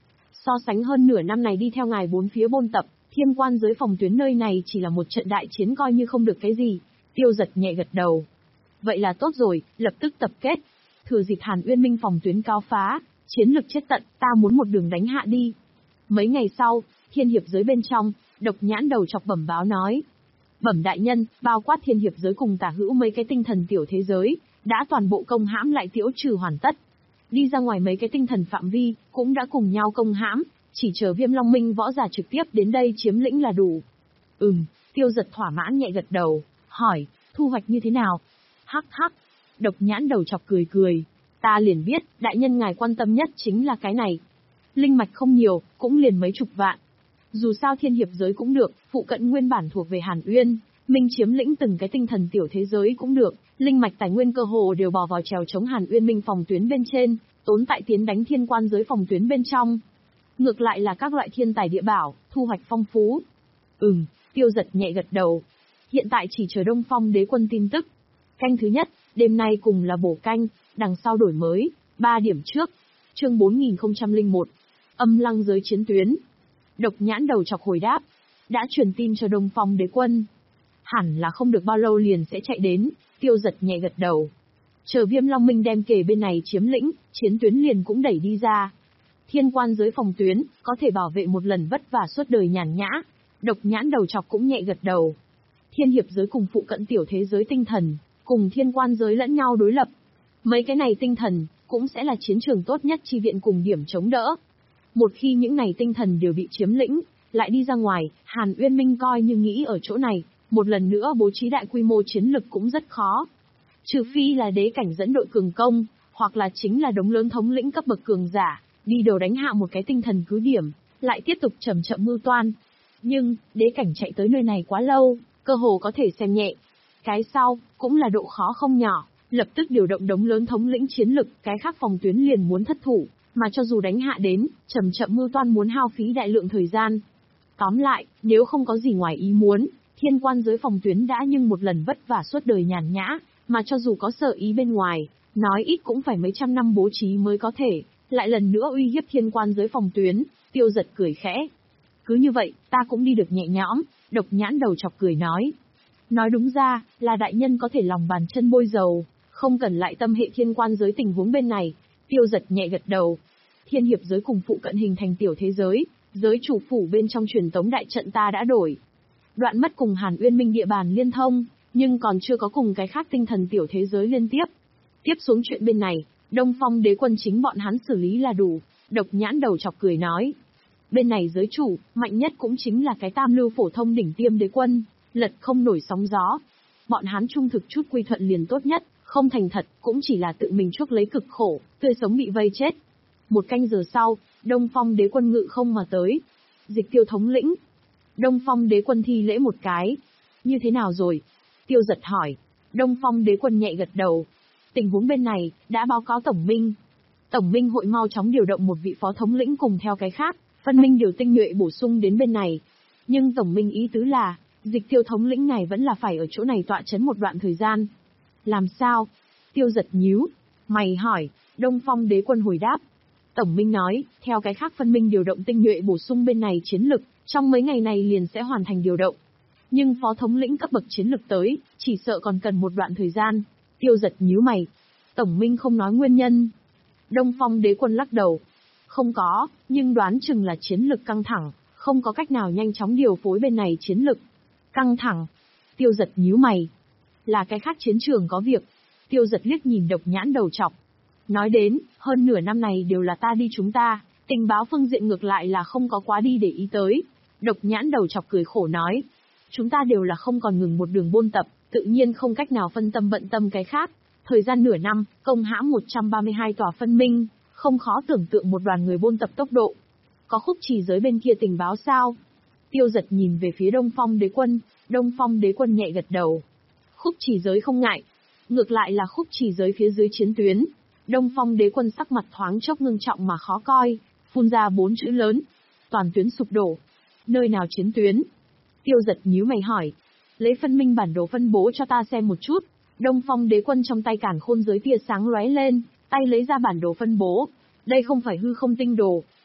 So sánh hơn nửa năm này đi theo ngài bốn phía bôn tập, thiên quan giới phòng tuyến nơi này chỉ là một trận đại chiến coi như không được cái gì. Tiêu Giật nhẹ gật đầu. Vậy là tốt rồi, lập tức tập kết. Thừa dịp Hàn Uyên Minh phòng tuyến cao phá, chiến lực chết tận, ta muốn một đường đánh hạ đi. Mấy ngày sau, thiên hiệp giới bên trong, Độc Nhãn đầu chọc bẩm báo nói. Bẩm đại nhân, bao quát thiên hiệp giới cùng tả hữu mấy cái tinh thần tiểu thế giới, đã toàn bộ công hãm lại tiễu trừ hoàn tất. Đi ra ngoài mấy cái tinh thần phạm vi, cũng đã cùng nhau công hãm, chỉ chờ Viêm Long Minh võ giả trực tiếp đến đây chiếm lĩnh là đủ. Ừm, Tiêu Giật thỏa mãn nhẹ gật đầu, hỏi, thu hoạch như thế nào? Hắc hắc, Độc Nhãn đầu chọc cười cười, ta liền biết, đại nhân ngài quan tâm nhất chính là cái này. Linh mạch không nhiều, cũng liền mấy chục vạn. Dù sao thiên hiệp giới cũng được, phụ cận nguyên bản thuộc về Hàn Uyên, Minh chiếm lĩnh từng cái tinh thần tiểu thế giới cũng được, linh mạch tài nguyên cơ hồ đều bò vào trèo chống Hàn Uyên Minh phòng tuyến bên trên, tốn tại tiến đánh thiên quan giới phòng tuyến bên trong. Ngược lại là các loại thiên tài địa bảo, thu hoạch phong phú. Ừm, Tiêu Giật nhẹ gật đầu. Hiện tại chỉ chờ Đông Phong đế quân tin tức. Canh thứ nhất, đêm nay cùng là bổ canh, đằng sau đổi mới, ba điểm trước. Chương bốn nghìn không trăm lẻ một. Âm lăng giới chiến tuyến. Độc Nhãn đầu chọc hồi đáp. Đã truyền tin cho Đông Phong đế quân. Hẳn là không được bao lâu liền sẽ chạy đến, Tiêu Giật nhẹ gật đầu. Chờ Viêm Long Minh đem kề bên này chiếm lĩnh, chiến tuyến liền cũng đẩy đi ra. Thiên quan giới phòng tuyến, có thể bảo vệ một lần vất vả suốt đời nhàn nhã. Độc Nhãn đầu chọc cũng nhẹ gật đầu. Thiên hiệp giới cùng phụ cận tiểu thế giới tinh thần, cùng thiên quan giới lẫn nhau đối lập. Mấy cái này tinh thần, cũng sẽ là chiến trường tốt nhất chi viện cùng điểm chống đỡ. Một khi những này tinh thần đều bị chiếm lĩnh, lại đi ra ngoài, Hàn Uyên Minh coi như nghĩ ở chỗ này, một lần nữa bố trí đại quy mô chiến lực cũng rất khó. Trừ phi là đế cảnh dẫn đội cường công, hoặc là chính là đống lớn thống lĩnh cấp bậc cường giả, đi đầu đánh hạ một cái tinh thần cứ điểm, lại tiếp tục chậm chậm mưu toan. Nhưng, đế cảnh chạy tới nơi này quá lâu, cơ hồ có thể xem nhẹ. Cái sau, cũng là độ khó không nhỏ, lập tức điều động đống lớn thống lĩnh chiến lực, cái khác phòng tuyến liền muốn thất thủ, mà cho dù đánh hạ đến, chậm chậm mưu toan muốn hao phí đại lượng thời gian. Tóm lại, nếu không có gì ngoài ý muốn, thiên quan giới phòng tuyến đã nhưng một lần vất vả suốt đời nhàn nhã, mà cho dù có sợ ý bên ngoài, nói ít cũng phải mấy trăm năm bố trí mới có thể, lại lần nữa uy hiếp thiên quan giới phòng tuyến. Tiêu Giật cười khẽ. Cứ như vậy, ta cũng đi được nhẹ nhõm, Độc Nhãn đầu chọc cười nói. Nói đúng ra, là đại nhân có thể lòng bàn chân bôi dầu, không cần lại tâm hệ thiên quan giới tình huống bên này. Tiêu Giật nhẹ gật đầu. Thiên hiệp giới cùng phụ cận hình thành tiểu thế giới, giới chủ phủ bên trong truyền tống đại trận ta đã đổi. Đoạn mất cùng Hàn Uyên Minh địa bàn liên thông, nhưng còn chưa có cùng cái khác tinh thần tiểu thế giới liên tiếp. Tiếp xuống chuyện bên này, Đông Phong đế quân chính bọn hắn xử lý là đủ, Độc Nhãn đầu chọc cười nói. Bên này giới chủ, mạnh nhất cũng chính là cái tam lưu phổ thông đỉnh tiêm đế quân, lật không nổi sóng gió. Bọn hắn trung thực chút quy thuận liền tốt nhất, không thành thật, cũng chỉ là tự mình chuốc lấy cực khổ, tươi sống bị vây chết. Một canh giờ sau, Đông Phong đế quân ngự không mà tới. Dịch Tiêu thống lĩnh. Đông Phong đế quân thi lễ một cái. Như thế nào rồi? Tiêu Giật hỏi. Đông Phong đế quân nhẹ gật đầu. Tình huống bên này, đã báo cáo Tổng Minh. Tổng Minh hội mau chóng điều động một vị phó thống lĩnh cùng theo cái khác, phân minh điều tinh nhuệ bổ sung đến bên này. Nhưng Tổng Minh ý tứ là, Dịch Tiêu thống lĩnh này vẫn là phải ở chỗ này tọa chấn một đoạn thời gian. Làm sao? Tiêu Giật nhíu. Mày hỏi. Đông Phong đế quân hồi đáp. Tổng Minh nói, theo cái khác phân minh điều động tinh nhuệ bổ sung bên này chiến lực, trong mấy ngày này liền sẽ hoàn thành điều động. Nhưng phó thống lĩnh cấp bậc chiến lực tới, chỉ sợ còn cần một đoạn thời gian. Tiêu Giật nhíu mày. Tổng Minh không nói nguyên nhân. Đông Phong đế quân lắc đầu. Không có, nhưng đoán chừng là chiến lực căng thẳng, không có cách nào nhanh chóng điều phối bên này chiến lực. Căng thẳng. Tiêu Giật nhíu mày. Là cái khác chiến trường có việc. Tiêu Giật liếc nhìn Độc Nhãn đầu chọc. Nói đến, hơn nửa năm này đều là ta đi chúng ta, tình báo phương diện ngược lại là không có quá đi để ý tới. Độc Nhãn đầu chọc cười khổ nói. Chúng ta đều là không còn ngừng một đường bôn tập, tự nhiên không cách nào phân tâm bận tâm cái khác. Thời gian nửa năm, công hãm một trăm ba mươi hai tòa phân minh, không khó tưởng tượng một đoàn người bôn tập tốc độ. Có khúc trì giới bên kia tình báo sao? Tiêu Giật nhìn về phía Đông Phong đế quân, Đông Phong đế quân nhẹ gật đầu. Khúc trì giới không ngại. Ngược lại là khúc trì giới phía dưới chiến tuyến. Đông Phong đế quân sắc mặt thoáng chốc ngưng trọng mà khó coi, phun ra bốn chữ lớn. Toàn tuyến sụp đổ. Nơi nào chiến tuyến? Tiêu Giật nhíu mày hỏi. Lấy phân minh bản đồ phân bố cho ta xem một chút. Đông Phong đế quân trong tay cản khôn giới tia sáng lóe lên, tay lấy ra bản đồ phân bố. Đây không phải hư không tinh đồ,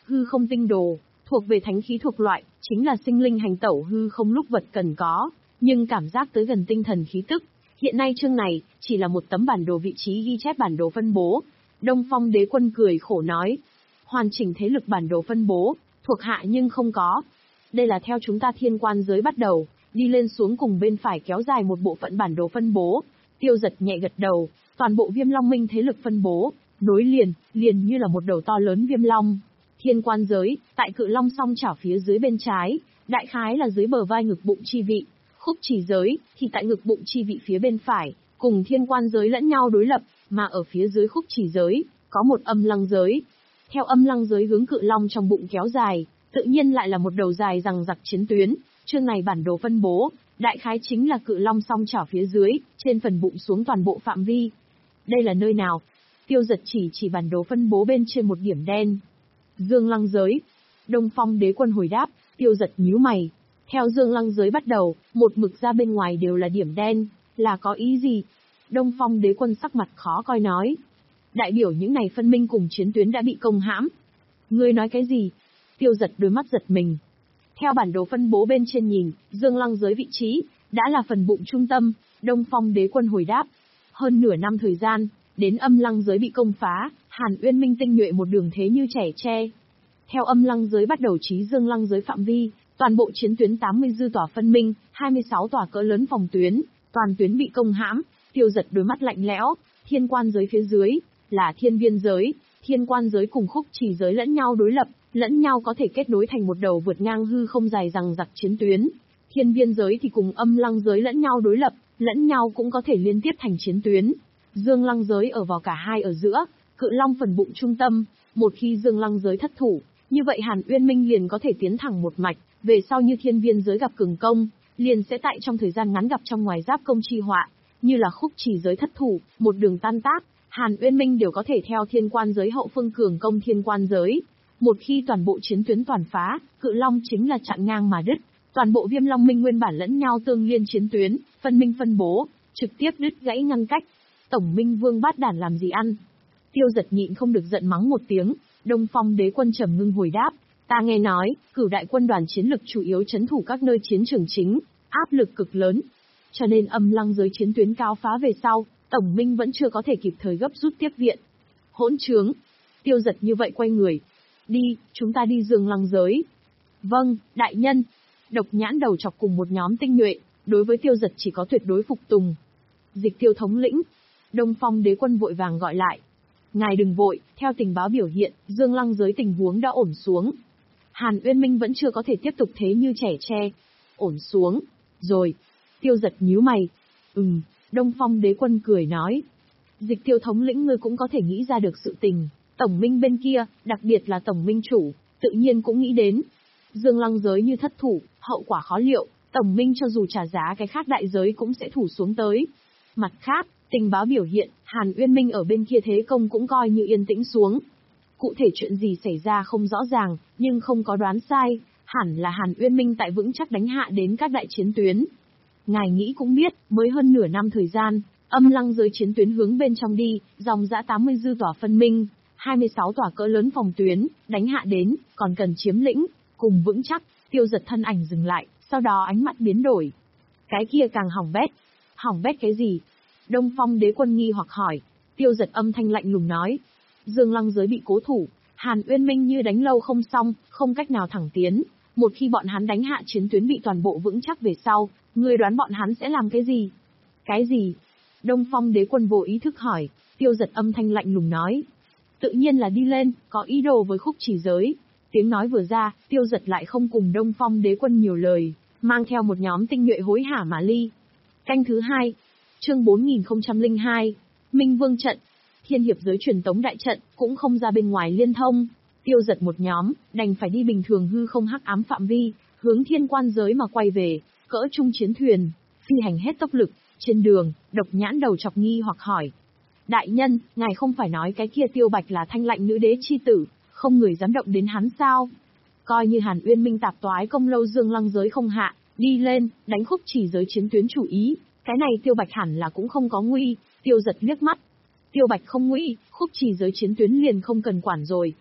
hư không tinh đồ, thuộc về thánh khí thuộc loại, chính là sinh linh hành tẩu hư không lúc vật cần có, nhưng cảm giác tới gần tinh thần khí tức. Hiện nay chương này, chỉ là một tấm bản đồ vị trí ghi chép bản đồ phân bố. Đông Phong Đế Quân cười khổ nói, hoàn chỉnh thế lực bản đồ phân bố, thuộc hạ nhưng không có. Đây là theo chúng ta thiên quan giới bắt đầu, đi lên xuống cùng bên phải kéo dài một bộ phận bản đồ phân bố. Tiêu Giật nhẹ gật đầu, toàn bộ Viêm Long Minh thế lực phân bố, nối liền, liền như là một đầu to lớn viêm long. Thiên quan giới, tại cự long song chảo phía dưới bên trái, đại khái là dưới bờ vai ngực bụng chi vị. Khúc chỉ giới, thì tại ngực bụng chi vị phía bên phải, cùng thiên quan giới lẫn nhau đối lập, mà ở phía dưới khúc chỉ giới, có một âm lăng giới. Theo âm lăng giới hướng cự long trong bụng kéo dài, tự nhiên lại là một đầu dài rằng giặc chiến tuyến. Chương này bản đồ phân bố, đại khái chính là cự long song chảo phía dưới, trên phần bụng xuống toàn bộ phạm vi. Đây là nơi nào? Tiêu Giật chỉ chỉ bản đồ phân bố bên trên một điểm đen. Dương lăng giới. Đông Phong Đế Quân hồi đáp. Tiêu Giật nhíu mày. Theo dương lăng giới bắt đầu, một mực ra bên ngoài đều là điểm đen, là có ý gì? Đông Phong Đế Quân sắc mặt khó coi nói. Đại biểu những này phân minh cùng chiến tuyến đã bị công hãm. Ngươi nói cái gì? Tiêu Giật đôi mắt giật mình. Theo bản đồ phân bố bên trên nhìn, dương lăng giới vị trí, đã là phần bụng trung tâm. Đông Phong Đế Quân hồi đáp. Hơn nửa năm thời gian, đến âm lăng giới bị công phá, Hàn Uyên Minh tinh nhuệ một đường thế như trẻ tre. Theo âm lăng giới bắt đầu chí dương lăng giới phạm vi, toàn bộ chiến tuyến tám mươi dư tòa phân minh, hai mươi sáu tòa cỡ lớn phòng tuyến, toàn tuyến bị công hãm. Tiêu Giật đôi mắt lạnh lẽo. Thiên quan giới phía dưới, là thiên viên giới, thiên quan giới cùng khúc chỉ giới lẫn nhau đối lập, lẫn nhau có thể kết nối thành một đầu vượt ngang hư không dài rằng giặc chiến tuyến. Thiên viên giới thì cùng âm lăng giới lẫn nhau đối lập, lẫn nhau cũng có thể liên tiếp thành chiến tuyến. Dương lăng giới ở vào cả hai ở giữa, cự long phần bụng trung tâm, một khi dương lăng giới thất thủ, như vậy Hàn Uyên Minh liền có thể tiến thẳng một mạch, về sau như thiên viên giới gặp cường công, liền sẽ tại trong thời gian ngắn gặp trong ngoài giáp công chi họa, như là khúc chỉ giới thất thủ, một đường tan tác, Hàn Uyên Minh đều có thể theo thiên quan giới hậu phương cường công thiên quan giới. Một khi toàn bộ chiến tuyến toàn phá, cự long chính là chặn ngang mà đứt, toàn bộ Viêm Long Minh nguyên bản lẫn nhau tương liên chiến tuyến, phân minh phân bố, trực tiếp đứt gãy ngăn cách. Tổng Minh Vương bát đản làm gì ăn? Tiêu Giật nhịn không được giận mắng một tiếng. Đông Phong Đế Quân trầm ngưng hồi đáp, ta nghe nói, Cửu đại quân đoàn chiến lực chủ yếu trấn thủ các nơi chiến trường chính, áp lực cực lớn. Cho nên âm lăng giới chiến tuyến cao phá về sau, Tổng Minh vẫn chưa có thể kịp thời gấp rút tiếp viện. Hỗn trướng. Tiêu Giật như vậy quay người. Đi, chúng ta đi dương lăng giới. Vâng, đại nhân. Độc Nhãn đầu chọc cùng một nhóm tinh nhuệ, đối với Tiêu Giật chỉ có tuyệt đối phục tùng. Dịch Tiêu thống lĩnh. Đông Phong Đế Quân vội vàng gọi lại. Ngài đừng vội, theo tình báo biểu hiện, dương lăng giới tình huống đã ổn xuống. Hàn Uyên Minh vẫn chưa có thể tiếp tục thế như trẻ tre. Ổn xuống. Rồi. Tiêu Giật nhíu mày. Ừm, Đông Phong Đế Quân cười nói. Dịch Tiêu thống lĩnh ngươi cũng có thể nghĩ ra được sự tình. Tổng Minh bên kia, đặc biệt là Tổng Minh chủ, tự nhiên cũng nghĩ đến. Dương lăng giới như thất thủ, hậu quả khó liệu, Tổng Minh cho dù trả giá cái khác đại giới cũng sẽ thủ xuống tới. Mặt khác, tình báo biểu hiện, Hàn Uyên Minh ở bên kia thế công cũng coi như yên tĩnh xuống. Cụ thể chuyện gì xảy ra không rõ ràng, nhưng không có đoán sai, hẳn là Hàn Uyên Minh tại vững chắc đánh hạ đến các đại chiến tuyến. Ngài nghĩ cũng biết, mới hơn nửa năm thời gian, âm lăng giới chiến tuyến hướng bên trong đi, dòng dã tám mươi dư tòa phân minh, hai mươi sáu tòa cỡ lớn phòng tuyến, đánh hạ đến, còn cần chiếm lĩnh, cùng vững chắc. Tiêu Giật thân ảnh dừng lại, sau đó ánh mắt biến đổi. Cái kia càng hỏng bét. Hỏng bét cái gì? Đông Phong Đế Quân nghi hoặc hỏi. Tiêu Giật âm thanh lạnh lùng nói. Dương lăng giới bị cố thủ, Hàn Uyên Minh như đánh lâu không xong, không cách nào thẳng tiến. Một khi bọn hắn đánh hạ chiến tuyến bị toàn bộ vững chắc về sau, ngươi đoán bọn hắn sẽ làm cái gì? Cái gì? Đông Phong Đế Quân vô ý thức hỏi. Tiêu Giật âm thanh lạnh lùng nói. Tự nhiên là đi lên, có ý đồ với khúc chỉ giới. Tiếng nói vừa ra, Tiêu Giật lại không cùng Đông Phong Đế Quân nhiều lời, mang theo một nhóm tinh nhuệ hối hả mà ly. Canh thứ hai, chương bốn nghìn không trăm lẻ hai, Minh Vương trận. Thiên hiệp giới truyền tống đại trận, cũng không ra bên ngoài liên thông. Tiêu Giật một nhóm, đành phải đi bình thường hư không hắc ám phạm vi, hướng thiên quan giới mà quay về, cỡ trung chiến thuyền, phi hành hết tốc lực. Trên đường, Độc Nhãn đầu chọc nghi hoặc hỏi. Đại nhân, ngài không phải nói cái kia Tiêu Bạch là thanh lạnh nữ đế chi tử, không người dám động đến hắn sao? Coi như Hàn Uyên Minh tạp toái công lâu dương lăng giới không hạ, đi lên, đánh khúc chỉ giới chiến tuyến chủ ý, cái này Tiêu Bạch hẳn là cũng không có nguy. Tiêu Giật liếc mắt. Tiêu Bạch không nguy, khúc chỉ giới chiến tuyến liền không cần quản rồi.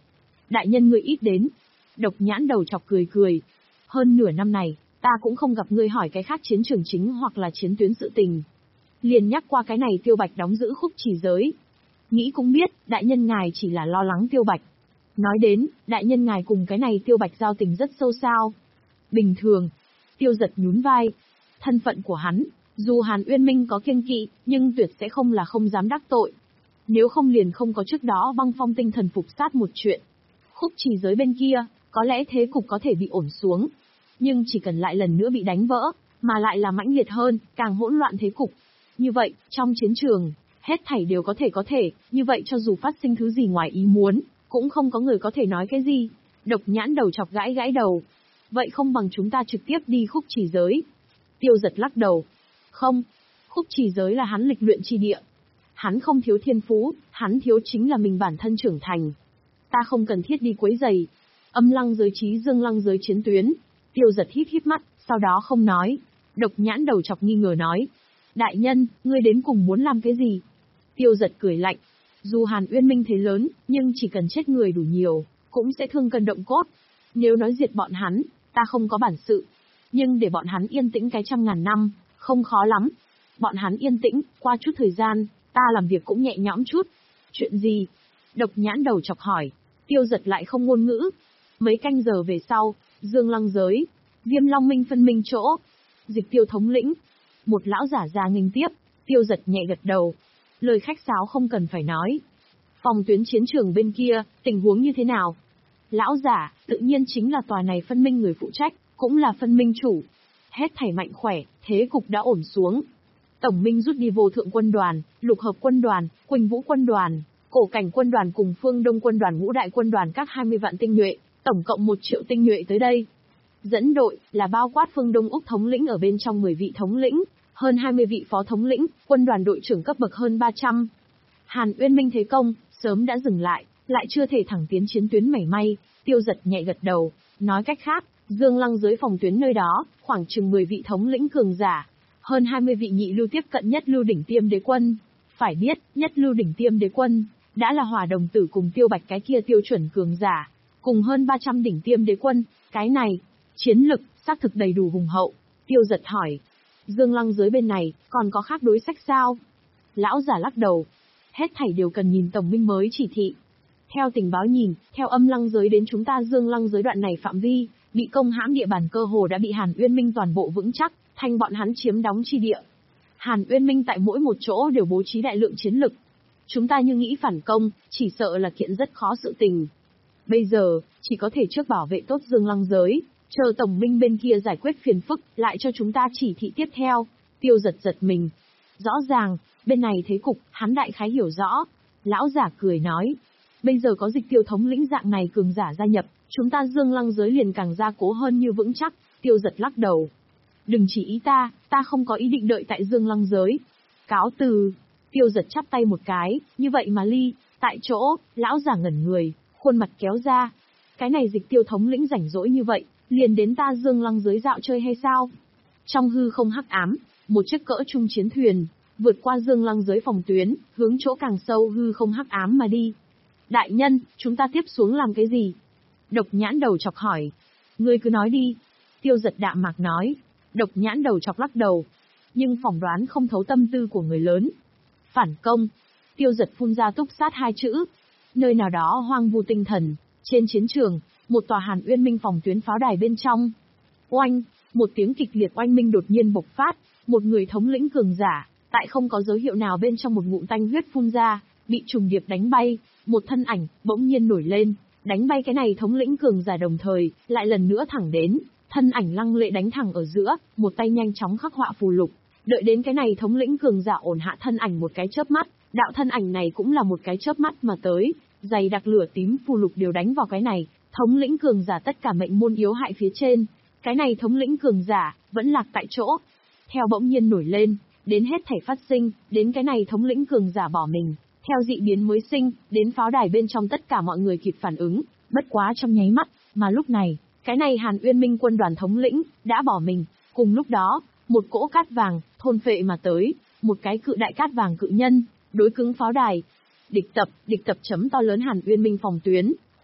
Đại nhân ngươi ít đến. Độc nhãn đầu chọc cười cười. Hơn nửa năm này, ta cũng không gặp ngươi hỏi cái khác chiến trường chính hoặc là chiến tuyến sự tình. Liền nhắc qua cái này Tiêu Bạch đóng giữ khúc chỉ giới. Nghĩ cũng biết, đại nhân ngài chỉ là lo lắng Tiêu Bạch. Nói đến, đại nhân ngài cùng cái này Tiêu Bạch giao tình rất sâu sao. Bình thường. Tiêu Giật nhún vai. Thân phận của hắn, dù Hàn Uyên Minh có kiêng kỵ, nhưng tuyệt sẽ không là không dám đắc tội. Nếu không liền không có trước đó băng phong tinh thần phục sát một chuyện. Khúc chỉ giới bên kia, có lẽ thế cục có thể bị ổn xuống. Nhưng chỉ cần lại lần nữa bị đánh vỡ, mà lại là mãnh liệt hơn, càng hỗn loạn thế cục. Như vậy, trong chiến trường, hết thảy đều có thể có thể, như vậy cho dù phát sinh thứ gì ngoài ý muốn, cũng không có người có thể nói cái gì. Độc nhãn đầu chọc gãi gãi đầu. Vậy không bằng chúng ta trực tiếp đi khúc chỉ giới. Tiêu Giật lắc đầu. Không, khúc chỉ giới là hắn lịch luyện chi địa. Hắn không thiếu thiên phú, hắn thiếu chính là mình bản thân trưởng thành. Ta không cần thiết đi quấy rầy. Âm lăng giới trí dương lăng giới chiến tuyến. Tiêu Giật híp híp mắt, sau đó không nói. Độc nhãn đầu chọc nghi ngờ nói. Đại nhân, ngươi đến cùng muốn làm cái gì? Tiêu Giật cười lạnh. Dù Hàn Uyên Minh thế lớn, nhưng chỉ cần chết người đủ nhiều, cũng sẽ thương cân động cốt. Nếu nói diệt bọn hắn, ta không có bản sự. Nhưng để bọn hắn yên tĩnh cái trăm ngàn năm, không khó lắm. Bọn hắn yên tĩnh, qua chút thời gian, ta làm việc cũng nhẹ nhõm chút. Chuyện gì? Độc nhãn đầu chọc hỏi. Tiêu Giật lại không ngôn ngữ. Mấy canh giờ về sau, Dương Lăng giới, Viêm Long Minh phân minh chỗ. Dịch Tiêu thống lĩnh. Một lão giả già nghênh tiếp, Tiêu Giật nhẹ gật đầu. Lời khách sáo không cần phải nói. Phòng tuyến chiến trường bên kia, tình huống như thế nào? Lão giả, tự nhiên chính là tòa này phân minh người phụ trách, cũng là phân minh chủ. Hết thảy mạnh khỏe, thế cục đã ổn xuống. Tổng minh rút đi vô thượng quân đoàn, lục hợp quân đoàn, Quỳnh Vũ quân đoàn, cổ cảnh quân đoàn cùng phương đông quân đoàn ngũ đại quân đoàn các hai mươi vạn tinh nhuệ, tổng cộng một triệu tinh nhuệ tới đây. Dẫn đội, là bao quát phương đông Úc thống lĩnh ở bên trong mười vị thống lĩnh, hơn hai mươi vị phó thống lĩnh, quân đoàn đội trưởng cấp bậc hơn ba trăm. Hàn Uyên Minh thế công, sớm đã dừng lại, lại chưa thể thẳng tiến chiến tuyến mảy may. Tiêu Giật nhẹ gật đầu, nói cách khác, Dương Lăng dưới phòng tuyến nơi đó, khoảng chừng mười vị thống lĩnh cường giả, hơn hai mươi vị nhị lưu tiếp cận nhất lưu đỉnh tiêm đế quân. Phải biết, nhất lưu đỉnh tiêm đế quân, đã là Hỏa Đồng Tử cùng Tiêu Bạch cái kia tiêu chuẩn cường giả, cùng hơn ba trăm đỉnh tiêm đế quân, cái này, chiến lực, xác thực đầy đủ hùng hậu. Tiêu Giật hỏi, Dương Lăng giới bên này, còn có khác đối sách sao? Lão giả lắc đầu, hết thảy đều cần nhìn tổng minh mới chỉ thị. Theo tình báo nhìn, theo âm lăng giới đến chúng ta Dương Lăng giới đoạn này phạm vi, bị công hãm địa bàn cơ hồ đã bị Hàn Uyên Minh toàn bộ vững chắc, thành bọn hắn chiếm đóng chi địa. Hàn Uyên Minh tại mỗi một chỗ đều bố trí đại lượng chiến lực. Chúng ta như nghĩ phản công, chỉ sợ là kiện rất khó sự tình. Bây giờ, chỉ có thể trước bảo vệ tốt Dương Lăng giới, chờ tổng minh bên kia giải quyết phiền phức, lại cho chúng ta chỉ thị tiếp theo. Tiêu Giật giật mình. Rõ ràng, bên này thế cục, hắn đại khái hiểu rõ. Lão giả cười nói, bây giờ có Dịch Tiêu thống lĩnh dạng này cường giả gia nhập, chúng ta Dương Lăng giới liền càng gia cố hơn như vững chắc. Tiêu Giật lắc đầu. Đừng chỉ ý ta, ta không có ý định đợi tại Dương Lăng giới. Cáo từ. Tiêu Giật chắp tay một cái, như vậy mà ly. Tại chỗ, lão giả ngẩn người, khuôn mặt kéo ra. Cái này Dịch Tiêu thống lĩnh rảnh rỗi như vậy, liền đến ta Dương Lăng giới dạo chơi hay sao? Trong hư không hắc ám, một chiếc cỡ trung chiến thuyền, vượt qua Dương Lăng giới phòng tuyến, hướng chỗ càng sâu hư không hắc ám mà đi. Đại nhân, chúng ta tiếp xuống làm cái gì? Độc nhãn đầu chọc hỏi. Ngươi cứ nói đi. Tiêu Giật đạm mạc nói. Độc nhãn đầu chọc lắc đầu. Nhưng phỏng đoán không thấu tâm tư của người lớn. Phản công. Tiêu Giật phun ra túc sát hai chữ. Nơi nào đó hoang vu tinh thần, trên chiến trường, một tòa Hàn Uyên Minh phòng tuyến pháo đài bên trong. Oanh, một tiếng kịch liệt oanh minh đột nhiên bộc phát, một người thống lĩnh cường giả, tại không có dấu hiệu nào bên trong một ngụm tanh huyết phun ra, bị trùng điệp đánh bay, một thân ảnh bỗng nhiên nổi lên, đánh bay cái này thống lĩnh cường giả đồng thời, lại lần nữa thẳng đến, thân ảnh lăng lệ đánh thẳng ở giữa, một tay nhanh chóng khắc họa phù lục, đợi đến cái này thống lĩnh cường giả ổn hạ thân ảnh một cái chớp mắt, đạo thân ảnh này cũng là một cái chớp mắt mà tới, dày đặc lửa tím phù lục đều đánh vào cái này, thống lĩnh cường giả tất cả mệnh môn yếu hại phía trên, cái này thống lĩnh cường giả vẫn lạc tại chỗ, theo bỗng nhiên nổi lên, đến hết thảy phát sinh, đến cái này thống lĩnh cường giả bỏ mình. Theo dị biến mới sinh, đến pháo đài bên trong tất cả mọi người kịp phản ứng, bất quá trong nháy mắt, mà lúc này, cái này Hàn Uyên Minh quân đoàn thống lĩnh, đã bỏ mình, cùng lúc đó, một cỗ cát vàng, thôn phệ mà tới, một cái cự đại cát vàng cự nhân, đối cứng pháo đài. Địch tập, địch tập chấm to lớn Hàn Uyên Minh phòng tuyến,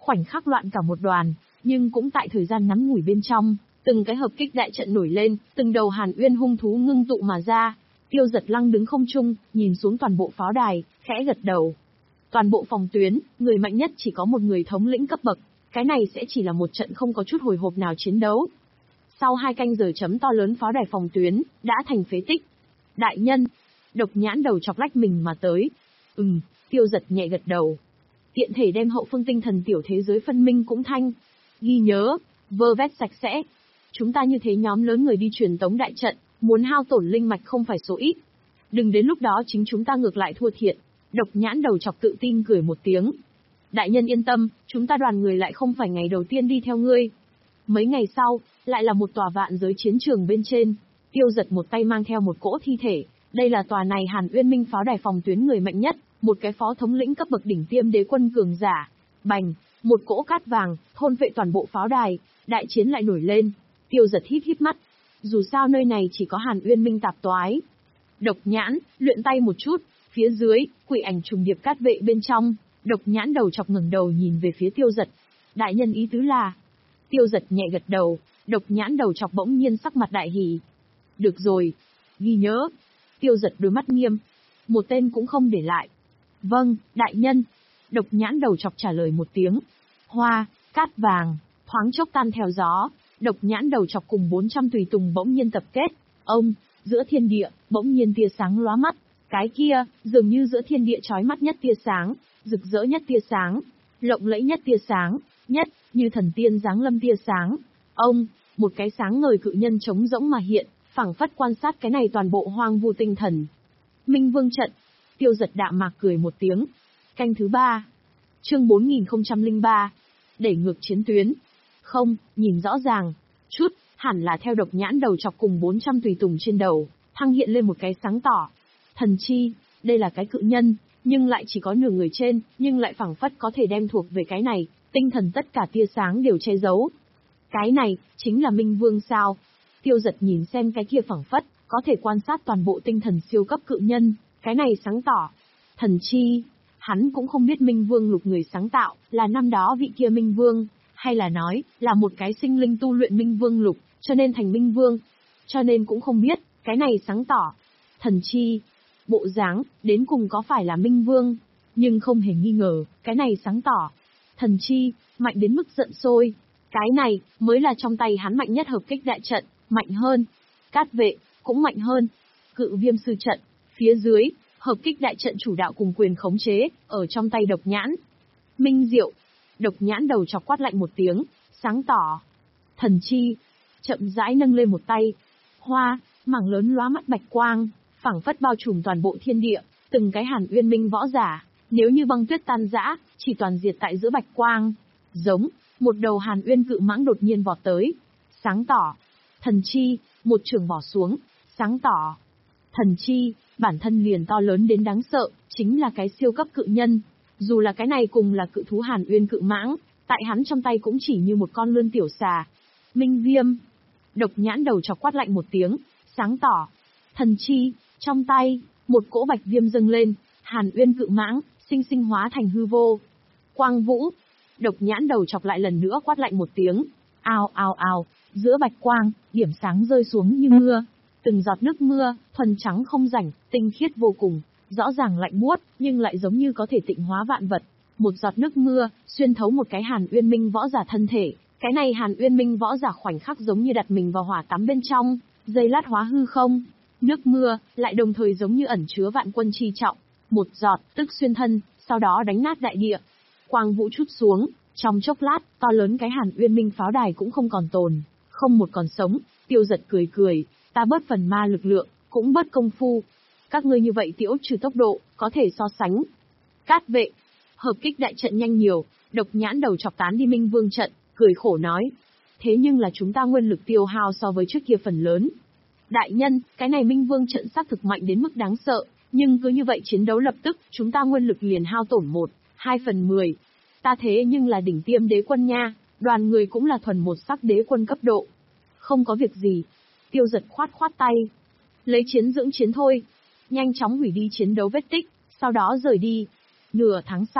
khoảnh khắc loạn cả một đoàn, nhưng cũng tại thời gian ngắn ngủi bên trong, từng cái hợp kích đại trận nổi lên, từng đầu Hàn Uyên hung thú ngưng tụ mà ra. Tiêu Giật lăng đứng không trung, nhìn xuống toàn bộ pháo đài, khẽ gật đầu. Toàn bộ phòng tuyến, người mạnh nhất chỉ có một người thống lĩnh cấp bậc, cái này sẽ chỉ là một trận không có chút hồi hộp nào chiến đấu. Sau hai canh giờ chấm to lớn pháo đài phòng tuyến, đã thành phế tích. Đại nhân, Độc Nhãn đầu chọc lách mình mà tới. Ừm, Tiêu Giật nhẹ gật đầu. Tiện thể đem hậu phương tinh thần tiểu thế giới phân minh cũng thanh. Ghi nhớ, vơ vét sạch sẽ. Chúng ta như thế nhóm lớn người đi truyền tống đại trận, muốn hao tổn linh mạch không phải số ít. Đừng đến lúc đó chính chúng ta ngược lại thua thiệt. Độc Nhãn đầu chọc tự tin cười một tiếng. Đại nhân yên tâm, chúng ta đoàn người lại không phải ngày đầu tiên đi theo ngươi. Mấy ngày sau, lại là một tòa vạn giới chiến trường bên trên. Tiêu Giật một tay mang theo một cỗ thi thể. Đây là tòa này Hàn Uyên Minh pháo đài phòng tuyến người mạnh nhất, một cái phó thống lĩnh cấp bậc đỉnh tiêm đế quân cường giả. Bành, một cỗ cát vàng, thôn vệ toàn bộ pháo đài, đại chiến lại nổi lên. Tiêu Giật híp híp mắt. Dù sao nơi này chỉ có Hàn Uyên Minh tạp toái. Độc Nhãn, luyện tay một chút, phía dưới, quỷ ảnh trùng điệp cát vệ bên trong. Độc Nhãn đầu chọc ngẩng đầu nhìn về phía Tiêu Giật. Đại nhân ý tứ là? Tiêu Giật nhẹ gật đầu, Độc Nhãn đầu chọc bỗng nhiên sắc mặt đại hỉ. Được rồi, ghi nhớ. Tiêu Giật đôi mắt nghiêm, một tên cũng không để lại. Vâng, đại nhân. Độc Nhãn đầu chọc trả lời một tiếng. Hoa, cát vàng, thoáng chốc tan theo gió. Độc Nhãn đầu chọc cùng bốn trăm tùy tùng bỗng nhiên tập kết. Ông, giữa thiên địa, bỗng nhiên tia sáng lóa mắt. Cái kia, dường như giữa thiên địa chói mắt nhất tia sáng, rực rỡ nhất tia sáng, lộng lẫy nhất tia sáng, nhất, như thần tiên giáng lâm tia sáng. Ông, một cái sáng ngời cự nhân trống rỗng mà hiện, phảng phất quan sát cái này toàn bộ hoang vu tinh thần. Minh Vương trận. Tiêu Giật đạm mạc cười một tiếng. Canh thứ ba. Chương bốn nghìn không trăm lẻ ba. Đẩy ngược chiến tuyến. Không, nhìn rõ ràng. Chút, hẳn là theo Độc Nhãn đầu chọc cùng bốn trăm tùy tùng trên đầu, thăng hiện lên một cái sáng tỏ. Thần chi, đây là cái cự nhân, nhưng lại chỉ có nửa người trên, nhưng lại phảng phất có thể đem thuộc về cái này, tinh thần tất cả tia sáng đều che giấu. Cái này, chính là Minh Vương sao? Tiêu Giật nhìn xem cái kia phảng phất, có thể quan sát toàn bộ tinh thần siêu cấp cự nhân, cái này sáng tỏ. Thần chi, hắn cũng không biết Minh Vương lục người sáng tạo, là năm đó vị kia Minh Vương, hay là nói, là một cái sinh linh tu luyện Minh Vương lục, cho nên thành Minh Vương. Cho nên cũng không biết, cái này sáng tỏ. Thần chi, bộ dáng, đến cùng có phải là Minh Vương, nhưng không hề nghi ngờ, cái này sáng tỏ. Thần chi, mạnh đến mức giận sôi. Cái này, mới là trong tay hắn mạnh nhất hợp kích đại trận, mạnh hơn. Cát vệ, cũng mạnh hơn. Cự viêm sư trận, phía dưới, hợp kích đại trận chủ đạo cùng quyền khống chế, ở trong tay Độc Nhãn. Minh Diệu, Độc Nhãn đầu chọc quát lạnh một tiếng, sáng tỏ. Thần chi, chậm rãi nâng lên một tay. Hoa, mảng lớn lóa mắt bạch quang, phảng phất bao trùm toàn bộ thiên địa, từng cái Hàn Uyên Minh võ giả, nếu như băng tuyết tan rã, chỉ toàn diệt tại giữa bạch quang. Giống, một đầu Hàn Uyên cự mãng đột nhiên vọt tới. Sáng tỏ. Thần chi, một trường bỏ xuống. Sáng tỏ. Thần chi, bản thân liền to lớn đến đáng sợ, chính là cái siêu cấp cự nhân. Dù là cái này cùng là cự thú Hàn Uyên cự mãng, tại hắn trong tay cũng chỉ như một con lươn tiểu xà. Minh Viêm. Độc Nhãn đầu chọc quát lạnh một tiếng, sáng tỏ. Thần chi, trong tay, một cỗ bạch viêm dâng lên, Hàn Uyên cự mãng, sinh sinh hóa thành hư vô. Quang Vũ. Độc Nhãn đầu chọc lại lần nữa quát lạnh một tiếng. Ào ào ào, giữa bạch quang, điểm sáng rơi xuống như mưa. Từng giọt nước mưa, thuần trắng không rảnh, tinh khiết vô cùng, rõ ràng lạnh buốt, nhưng lại giống như có thể tịnh hóa vạn vật. Một giọt nước mưa, xuyên thấu một cái Hàn Uyên Minh võ giả thân thể. Cái này Hàn Uyên Minh võ giả khoảnh khắc giống như đặt mình vào hỏa tắm bên trong, giây lát hóa hư không. Nước mưa, lại đồng thời giống như ẩn chứa vạn quân chi trọng. Một giọt, tức xuyên thân, sau đó đánh nát đại địa. Quang vũ chút xuống, trong chốc lát, to lớn cái Hàn Uyên Minh pháo đài cũng không còn tồn, không một còn sống. Tiêu Giật cười cười, ta bớt phần ma lực lượng, cũng bớt công phu. Các ngươi như vậy tiễu trừ tốc độ, có thể so sánh. Cát vệ, hợp kích đại trận nhanh nhiều, Độc Nhãn đầu chọc tán đi Minh Vương trận, cười khổ nói. Thế nhưng là chúng ta nguyên lực tiêu hao so với trước kia phần lớn. Đại nhân, cái này Minh Vương trận xác thực mạnh đến mức đáng sợ, nhưng cứ như vậy chiến đấu lập tức, chúng ta nguyên lực liền hao tổn một, hai phần mười. Ta thế nhưng là đỉnh tiêm đế quân nha, đoàn người cũng là thuần một sắc đế quân cấp độ. Không có việc gì. Tiêu Giật khoát khoát tay. Lấy chiến dưỡng chiến thôi. Nhanh chóng hủy đi chiến đấu vết tích, sau đó rời đi. Nửa tháng sau,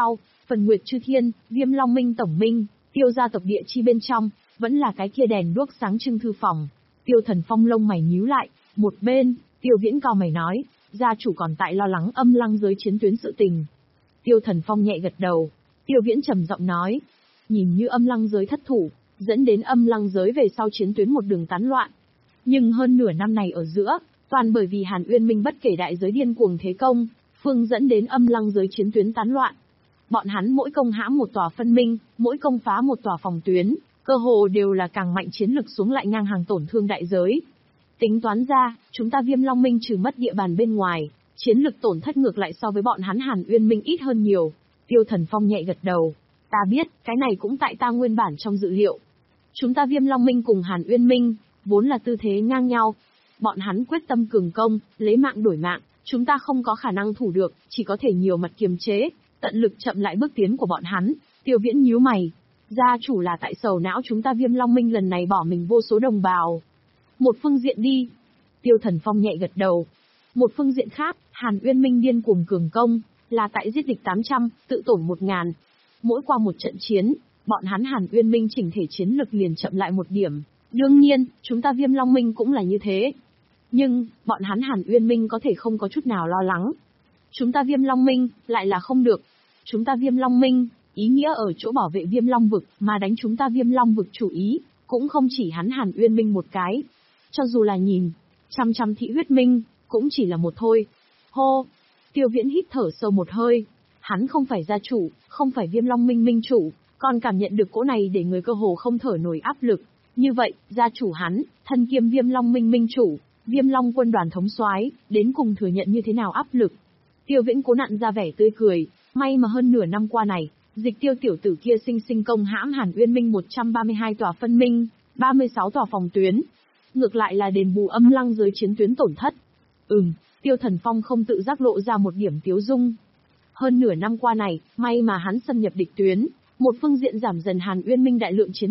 Phần Nguyệt Chư Thiên, Viêm Long Minh tổng minh, Tiêu gia tộc địa chi bên trong, vẫn là cái kia đèn đuốc sáng trưng thư phòng. Tiêu Thần Phong lông mày nhíu lại, một bên, Tiêu Viễn cao mày nói, gia chủ còn tại lo lắng âm lăng giới chiến tuyến sự tình. Tiêu Thần Phong nhẹ gật đầu, Tiêu Viễn trầm giọng nói, nhìn như âm lăng giới thất thủ, dẫn đến âm lăng giới về sau chiến tuyến một đường tán loạn. Nhưng hơn nửa năm này ở giữa, toàn bởi vì Hàn Uyên Minh bất kể đại giới điên cuồng thế công, phương dẫn đến âm lăng giới chiến tuyến tán loạn. Bọn hắn mỗi công hãm một tòa phân minh, mỗi công phá một tòa phòng tuyến, cơ hồ đều là càng mạnh chiến lực xuống lại ngang hàng tổn thương đại giới. Tính toán ra, chúng ta Viêm Long Minh trừ mất địa bàn bên ngoài, chiến lực tổn thất ngược lại so với bọn hắn Hàn Uyên Minh ít hơn nhiều. Tiêu Thần Phong nhẹ gật đầu, ta biết, cái này cũng tại ta nguyên bản trong dự liệu. Chúng ta Viêm Long Minh cùng Hàn Uyên Minh, vốn là tư thế ngang nhau. Bọn hắn quyết tâm cường công, lấy mạng đổi mạng, chúng ta không có khả năng thủ được, chỉ có thể nhiều mặt kiềm chế, tận lực chậm lại bước tiến của bọn hắn. Tiêu Viễn nhíu mày, gia chủ là tại sầu não chúng ta Viêm Long Minh lần này bỏ mình vô số đồng bào. Một phương diện đi. Tiêu Thần Phong nhẹ gật đầu. Một phương diện khác, Hàn Uyên Minh điên cuồng cường công, là tại giết địch tám trăm, tự tổn một ngàn. Mỗi qua một trận chiến, bọn hắn Hàn Uyên Minh chỉnh thể chiến lực liền chậm lại một điểm. Đương nhiên, chúng ta Viêm Long Minh cũng là như thế. Nhưng, bọn hắn Hàn Uyên Minh có thể không có chút nào lo lắng. Chúng ta Viêm Long Minh, lại là không được. Chúng ta Viêm Long Minh, ý nghĩa ở chỗ bảo vệ Viêm Long vực, mà đánh chúng ta Viêm Long vực chủ ý, cũng không chỉ hắn Hàn Uyên Minh một cái. Cho dù là nhìn, trăm trăm thị huyết minh, cũng chỉ là một thôi. Hô! Tiêu Viễn hít thở sâu một hơi. Hắn không phải gia chủ, không phải Viêm Long Minh minh chủ, còn cảm nhận được cỗ này để người cơ hồ không thở nổi áp lực. Như vậy, gia chủ hắn, thân kiêm Viêm Long Minh minh chủ, Viêm Long quân đoàn thống soái, đến cùng thừa nhận như thế nào áp lực. Tiêu Viễn cố nặn ra vẻ tươi cười, may mà hơn nửa năm qua này, Dịch Tiêu tiểu tử kia sinh sinh công hãm Hàn Uyên Minh một trăm ba mươi hai tòa phân minh, ba mươi sáu tòa phòng tuyến. Ngược lại là đền bù âm lăng giới chiến tuyến tổn thất. Ừm, Tiêu Thần Phong không tự giác lộ ra một điểm tiếu dung. Hơn nửa năm qua này, may mà hắn xâm nhập địch tuyến, một phương diện giảm dần Hàn Uyên Minh đại lượng chiến